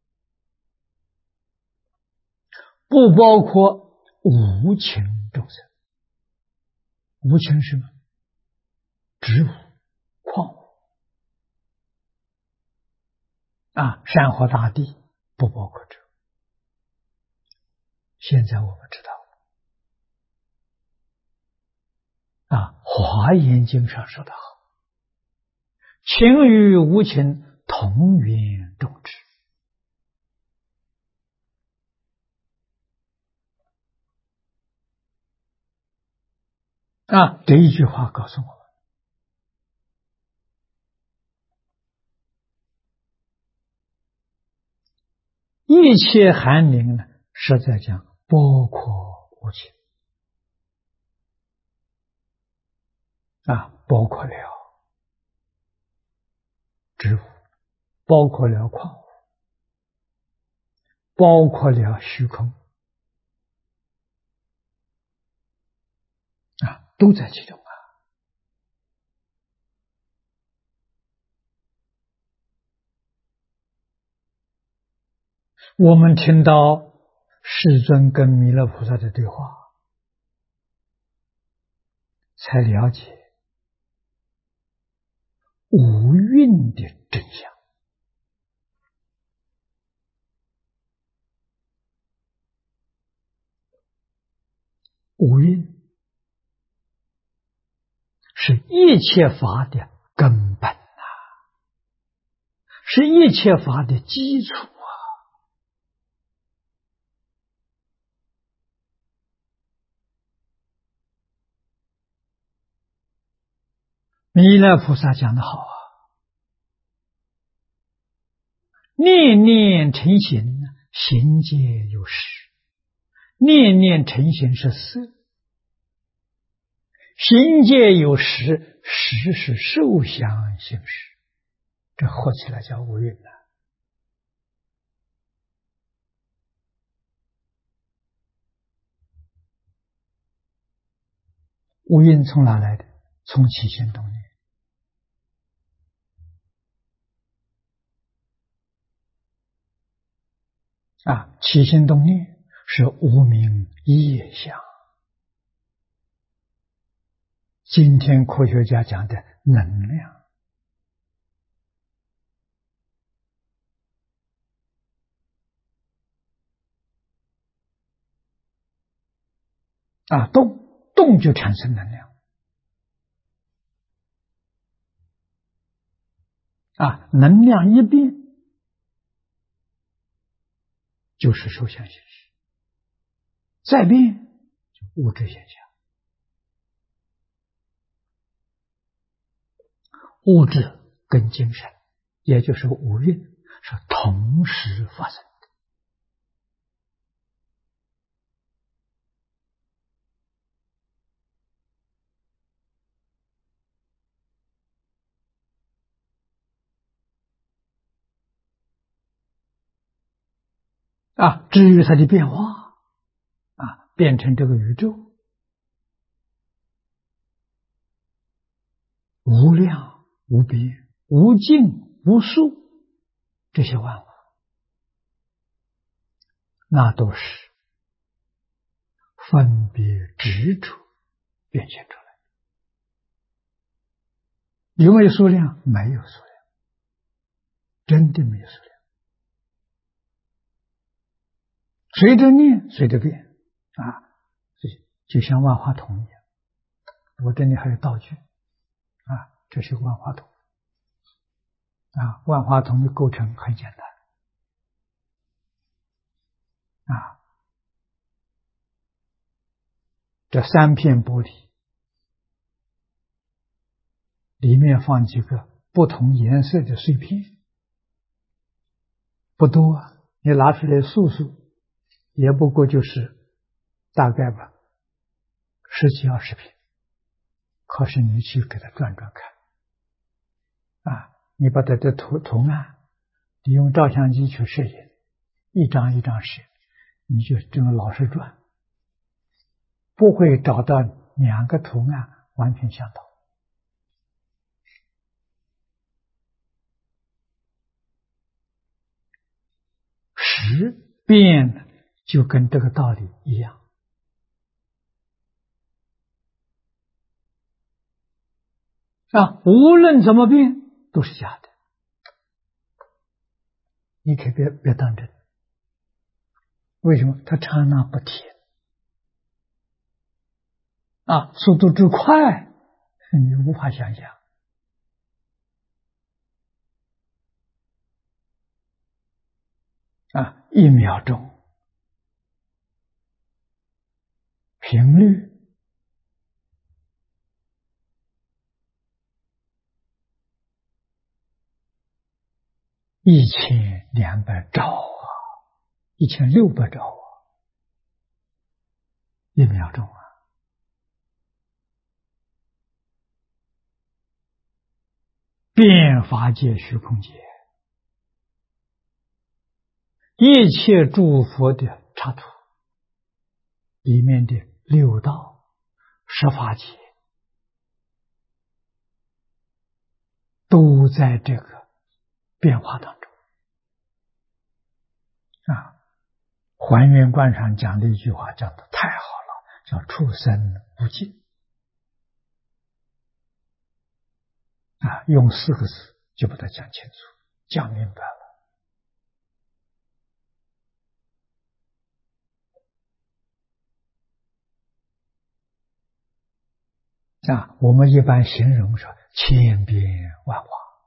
不包括无情众生。无情是什么？植物、矿物山河大地不包括这。现在我们知道华严经上说得好，情与无情同源种植。 这一句话告诉我们，一切含名呢，是在讲包括无情包括了知物，包括了况物，包括了虚空都在其中我们听到世尊跟弥勒菩萨的对话，才了解五蕴的真相。五蕴是一切法的根本是一切法的基础弥勒菩萨讲得好念念成形，形皆有识。念念成形是色，形皆有识，识是受想行识，这合起来叫五蕴五蕴从哪来的？从起心动念。起心动念是无明业相，今天科学家讲的能量动就产生能量能量一变就是受想行识，再变就物质现象。物质跟精神，也就是五蕴，是同时发生的至于它的变化变成这个宇宙无量无边无尽无数，这些万法那都是分别执着变现出来。有没有数量？没有数量，真的没有数量。随着念随着变就像万花筒一样。我这里还有道具这是万花筒万花筒的构成很简单这三片玻璃里面放几个不同颜色的碎片，不多你拿出来数数也不过就是大概吧10几20片，可是你去给它转转看你把它的图案你用照相机去摄影，一张一张摄，你就这么老是转，不会找到两个图案完全相同。识变就跟这个道理一样无论怎么变都是假的，你可以别当真。为什么？它刹那不停速度之快你无法想象1秒钟频率 1200兆啊，1600兆啊，1秒钟啊！遍法界虚空界，一切诸佛的刹土里面的六道、10法界，都在这个变化当中啊。还原观上讲的一句话讲的太好了，叫畜生无尽啊，用4个字就把它讲清楚、讲明白了啊。我们一般形容说千变万化，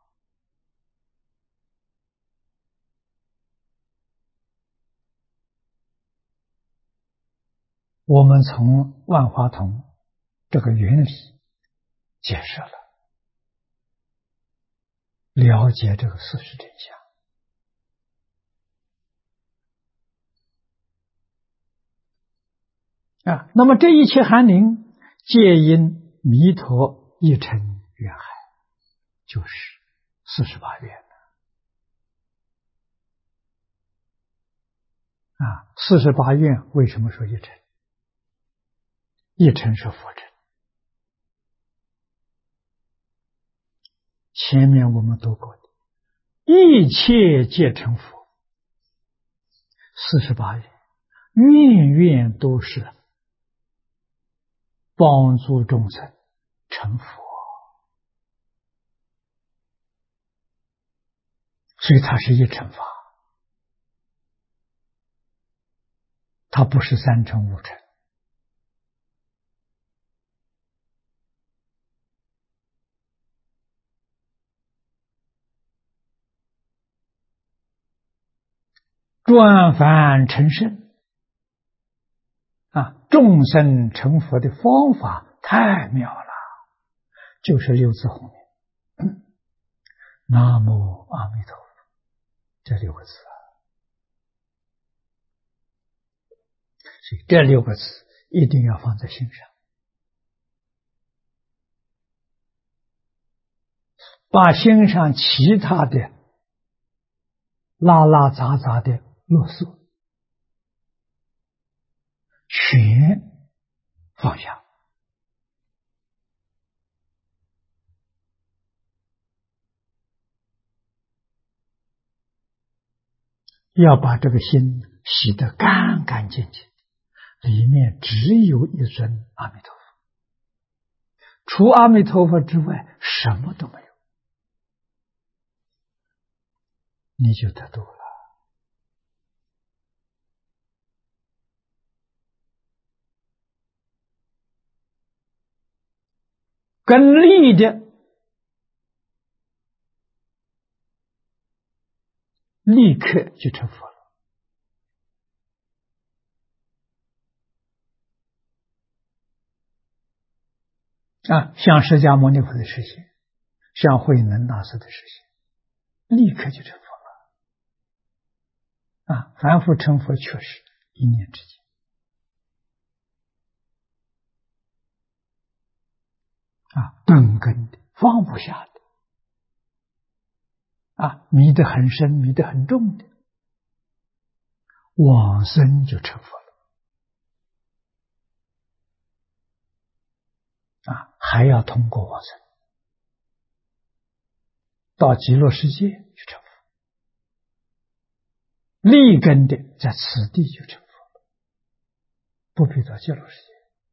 我们从万花筒这个原理解释了，了解这个事实真相啊。那么这一切寒灵皆因弥陀一尘缘海，就是48愿啊。48愿为什么说一尘？一尘是佛尘。前面我们读过的，一切皆成佛，48愿，愿愿都是帮助众生成佛，所以它是一乘法，它不是3乘5乘。转凡成圣啊，众生成佛的方法太妙了，就是6字后面南无阿弥陀佛这6个字啊。所以这6个字一定要放在心上，把心上其他的拉拉杂杂的啰嗦全放下，要把这个心洗得干干净净，里面只有一尊阿弥陀佛，除阿弥陀佛之外什么都没有，你就得度了。跟利的立刻就成佛了啊！像释迦牟尼佛的实现，像慧能大师的实现，立刻就成佛了啊！凡夫成佛确实一念之间啊，钝根的，放不下的啊，迷得很深，迷得很重的，往生就成佛了啊！还要通过往生到极乐世界就成佛，立根的在此地就成佛了，不必到极乐世界。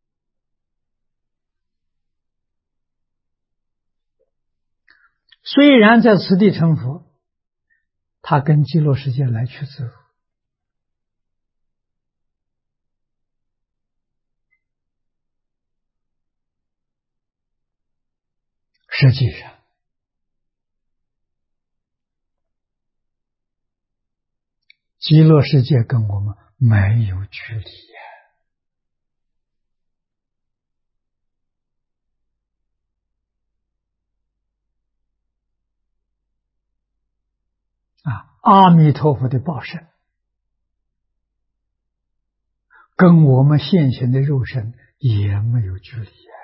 虽然在此地成佛，他跟极乐世界来去自如，实际上极乐世界跟我们没有距离呀， 阿弥陀佛的报身跟我们现前的肉身也没有距离啊。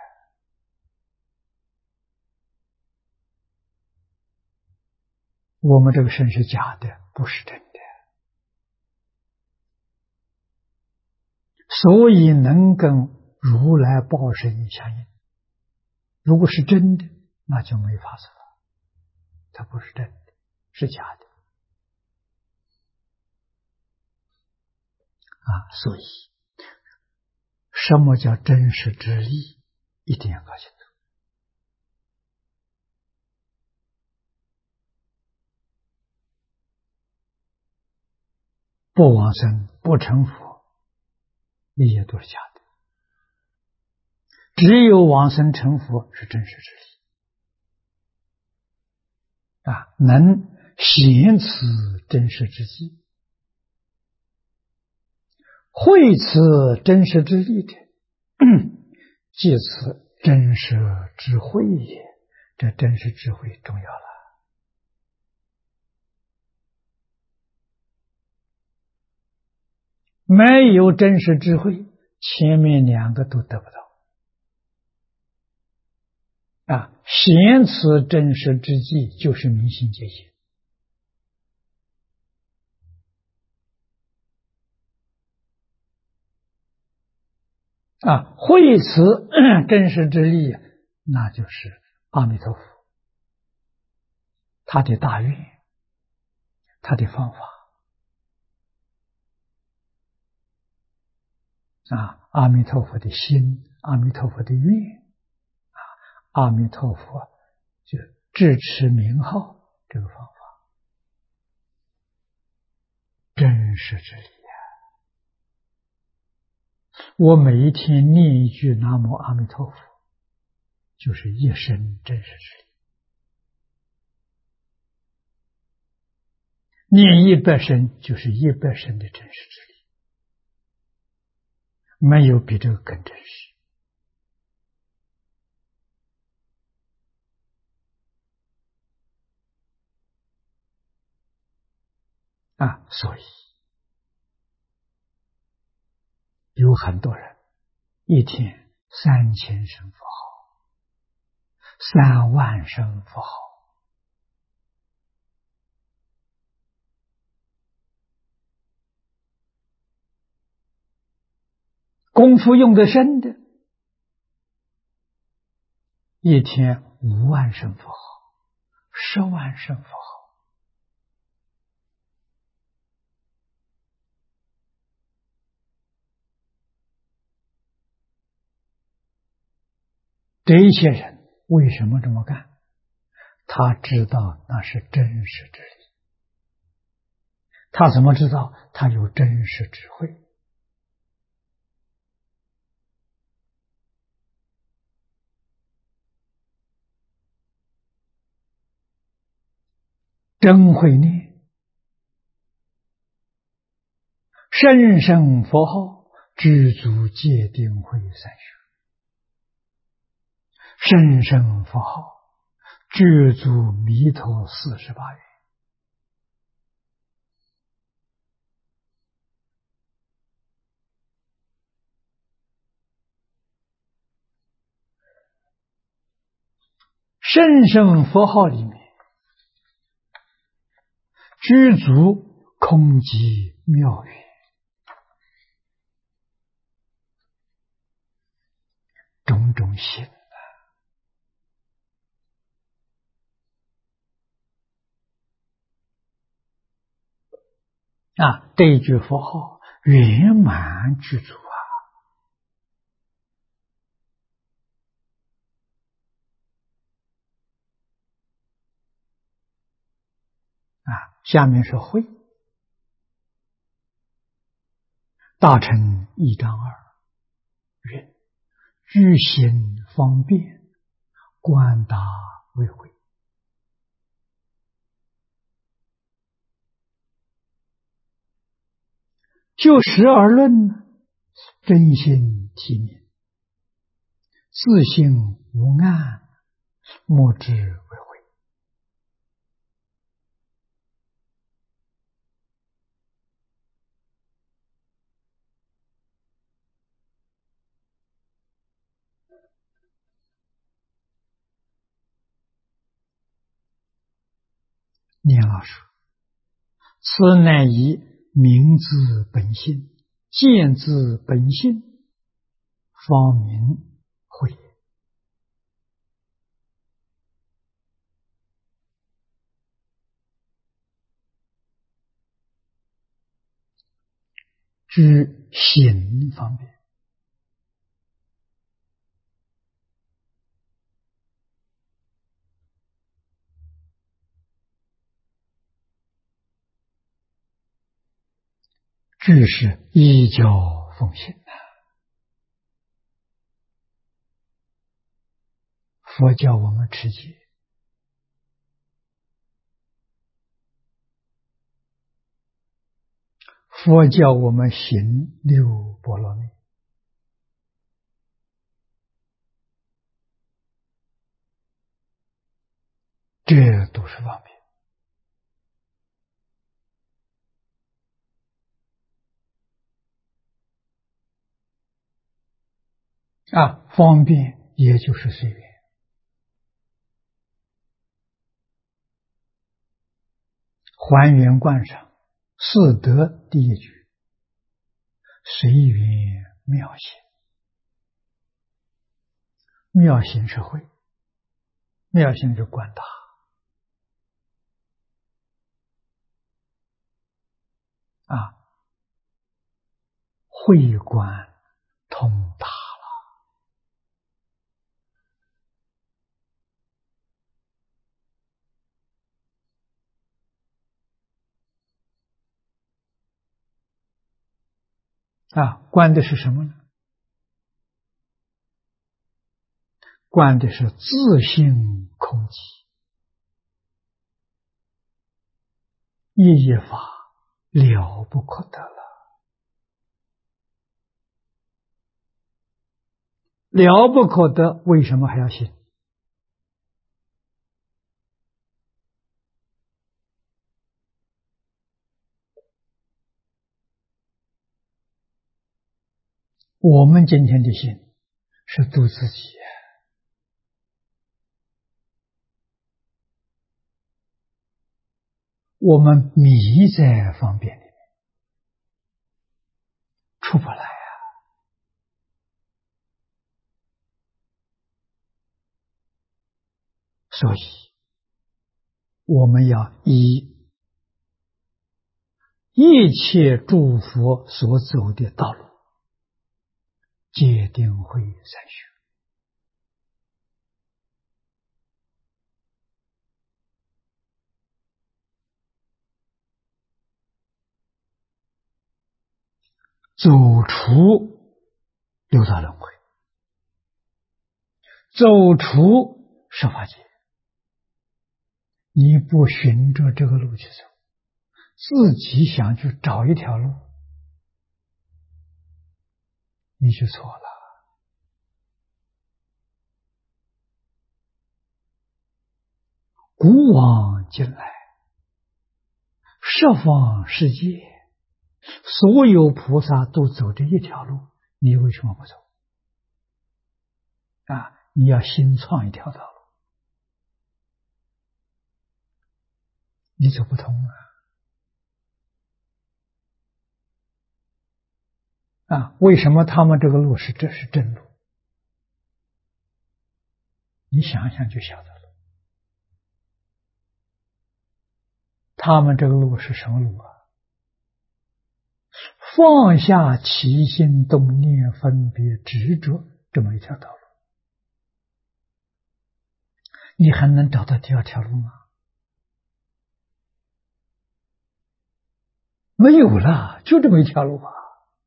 我们这个身是假的，不是真的，所以能跟如来报身相应。如果是真的，那就没法子了，它不是真的，是假的所以什么叫真实之意，一定要搞清楚。不往生不成佛，那些都是假的。只有往生成佛是真实之意能显此真实之际，会此真实之意者，即此真实智慧也。这真实智慧重要了。没有真实智慧，前面两个都得不到显此真实之际，就是明心见性会此真实之力，那就是阿弥陀佛他的大愿，他的方法阿弥陀佛的心，阿弥陀佛的愿阿弥陀佛就智持名号这个方法，真实之理我每一天念一句南无阿弥陀佛，就是一生真实之理。念100声就是100声的真实之理，没有比这个更真实所以有很多人一天3000声佛号，3万声佛号，功夫用得深的，一天5万声佛号，10万声佛号。这一些人为什么这么干？他知道那是真实之理。他怎么知道？他有真实智慧。真慧念甚深佛号，知足戒定慧三学。甚深佛号，知足弥陀48愿。甚深佛号里面，知足空寂妙语，种种心这一句佛号圆满具足下面是慧，大乘1章2云：具行方便，观达为慧。就实而论，真心体面，自性无暗，莫知为慧。 念老说：“此乃以明自本性，见自本性，方明慧。”知行方面，知是依教奉行啊。佛教我们持戒，佛教我们行六波罗蜜，这都是方便啊，方便也就是随缘。还原观上四德第一句，随缘妙行，妙行是慧，妙行是观大啊，慧观通达啊，观的是什么呢？观的是自性空寂，一法了不可得了，了不可得，为什么还要信？我们今天的信是度自己，我们迷在方便里面，出不来啊。所以我们要以一切诸佛所走的道路，戒定慧三学，走出六道轮回，走出十法界。你不循着这个路去走，自己想去找一条路，你就错了。古往今来，十方世界，所有菩萨都走这一条路，你为什么不走？啊，你要新创一条道路，你走不通啊！为什么他们这个路这是正路？你想想就晓得了。他们这个路是什么路啊？放下起心动念分别执着这么一条道路，你还能找到第二条路吗？没有了，就这么一条路啊！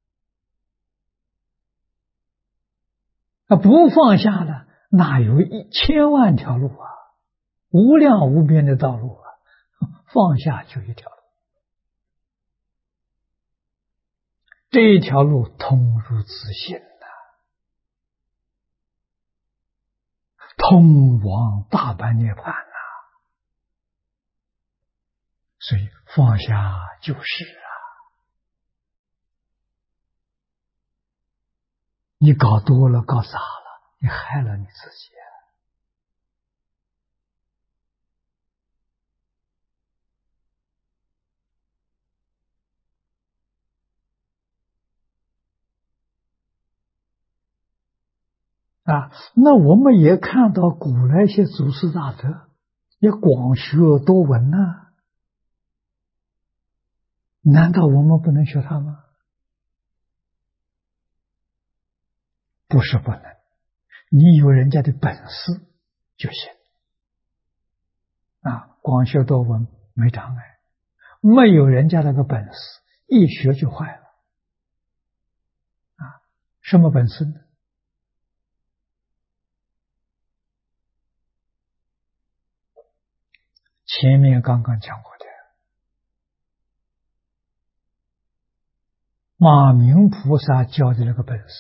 不放下了，哪有1000万条路啊？无量无边的道路啊！放下就一条路，这一条路通入自性的，通往大般涅槃啊！所以放下就是啊！你搞多了，搞傻了，你害了你自己。 那我们也看到古来一些祖师大德也广学多闻呐，难道我们不能学他吗？不是不能，你有人家的本事就行。广学多闻没障碍，没有人家那个本事，一学就坏了。什么本事呢？前面刚刚讲过的，马明菩萨教的那个本事，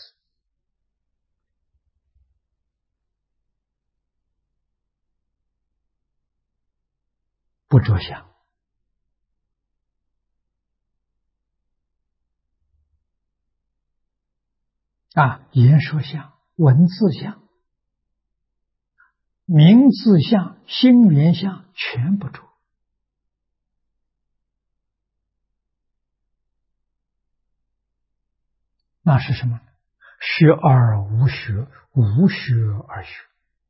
不着相。言说相、文字相、名字相、心缘相，全不着。那是什么呢？学而无学，无学而学。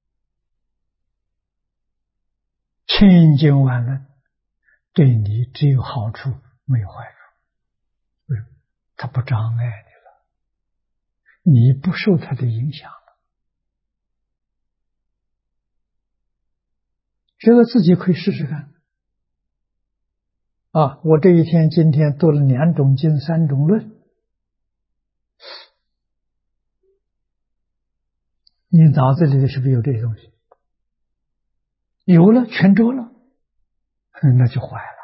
千经万论对你只有好处，没有坏处。它不障碍你了，你不受它的影响了。这个自己可以试试看。我这一天今天读了2种经、3种论，你脑子里是不是有这些东西？有了，全着了，那就坏了，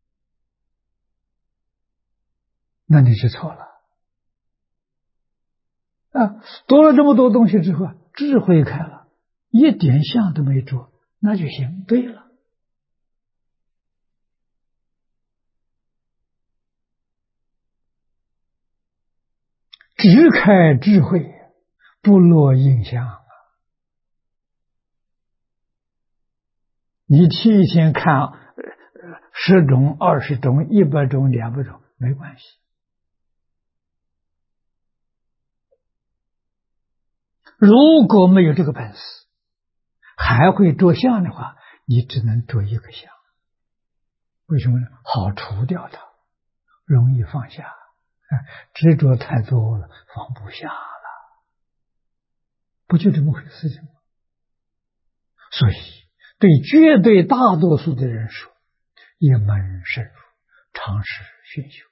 那你就错了。读了这么多东西之后，智慧开了，一点相都没着，那就行，对了。只开智慧，不落印象。你提前看10种、20种、100种、200种没关系。如果没有这个本事，还会着相的话，你只能着一个相。为什么呢？好除掉它，容易放下。执着太多了，放不下了，不就这么回事情吗？所以对绝对大多数的人说，一门深入，常识熏修。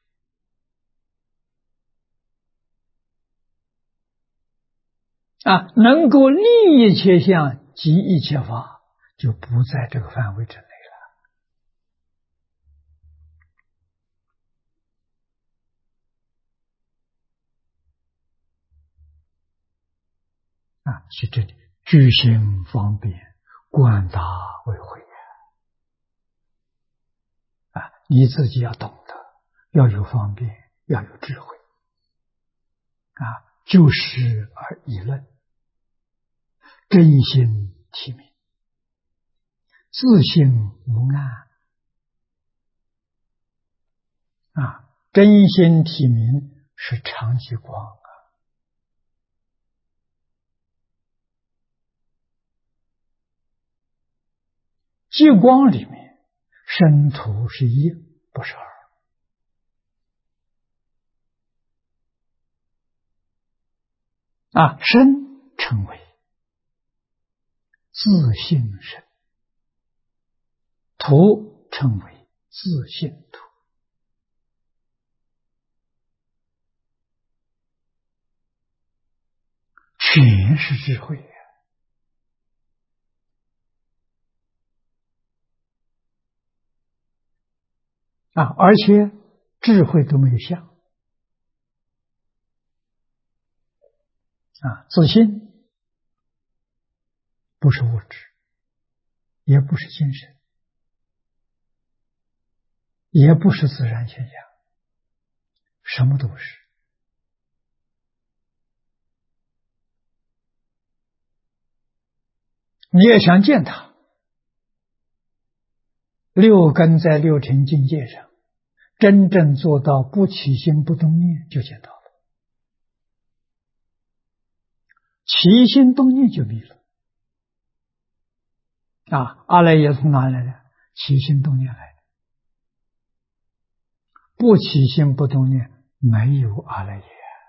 能够立一切相及一切法，就不在这个范围之内了。去这里居心方便，观大为慧你自己要懂得，要有方便，要有智慧就事而议论，真心体明，自性无碍真心体明是常寂光寂光里面身土是一，不是二身称为自性身，土称为自性土。全是智慧而且智慧都没有相自信不是物质，也不是精神，也不是自然现象，什么都不是。你也想见它，六根在六尘境界上，真正做到不起心不动念，就见到了。 起心动念就迷了。阿赖耶从哪里来的？起心动念来的。不起心不动念，没有阿赖耶。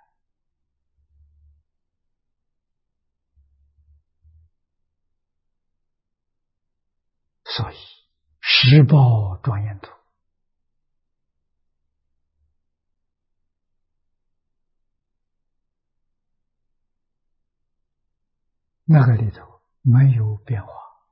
所以十报庄严图那个里头没有变化，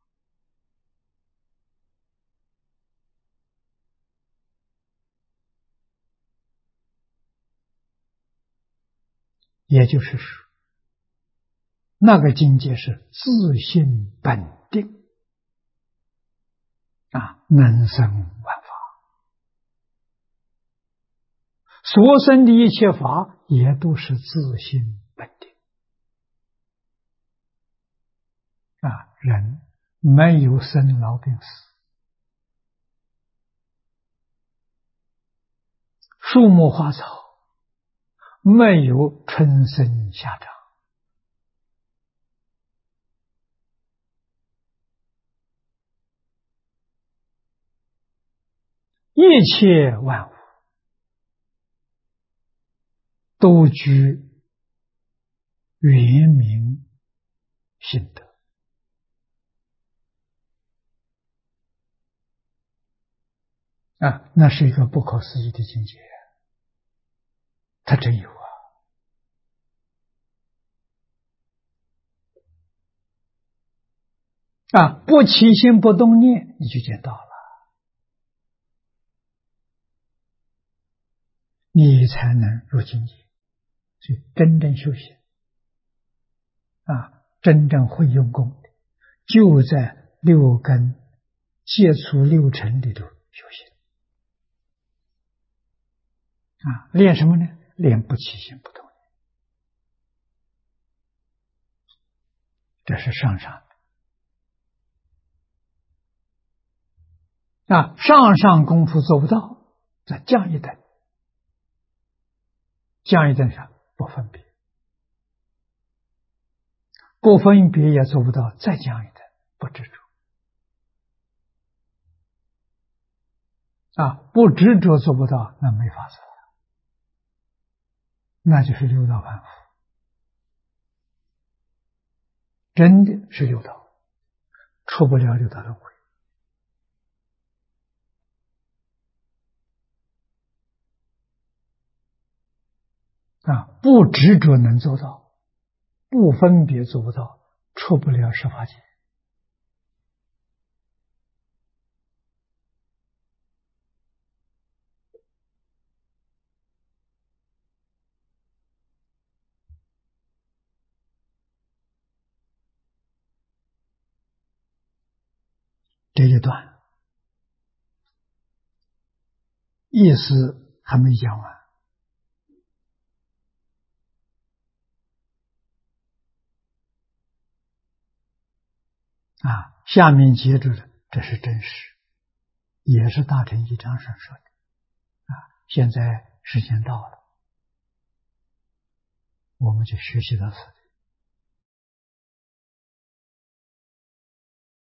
也就是说，那个境界是自性本定能生万法，所生的一切法也都是自性本定人没有生老病死，树木花草没有春生夏长，一切万物都具圆明性德那是一个不可思议的境界，它真有不起心不动念，你就见到了，你才能入境界。所以真正修行真正会用功的，就在六根接触六尘里头修行练什么呢？练不起心不动念，这是上上功夫做不到，再降一等，降一等上不分别，不分别也做不到，再降一等不执着不执着做不到，那没法子，那就是六道凡夫，真的是六道，出不了六道轮回不执着能做到，不分别做不到，出不了十法界。这一段意思还没讲完下面接着的这是真实，也是大乘一章上说的现在时间到了，我们就学习到此。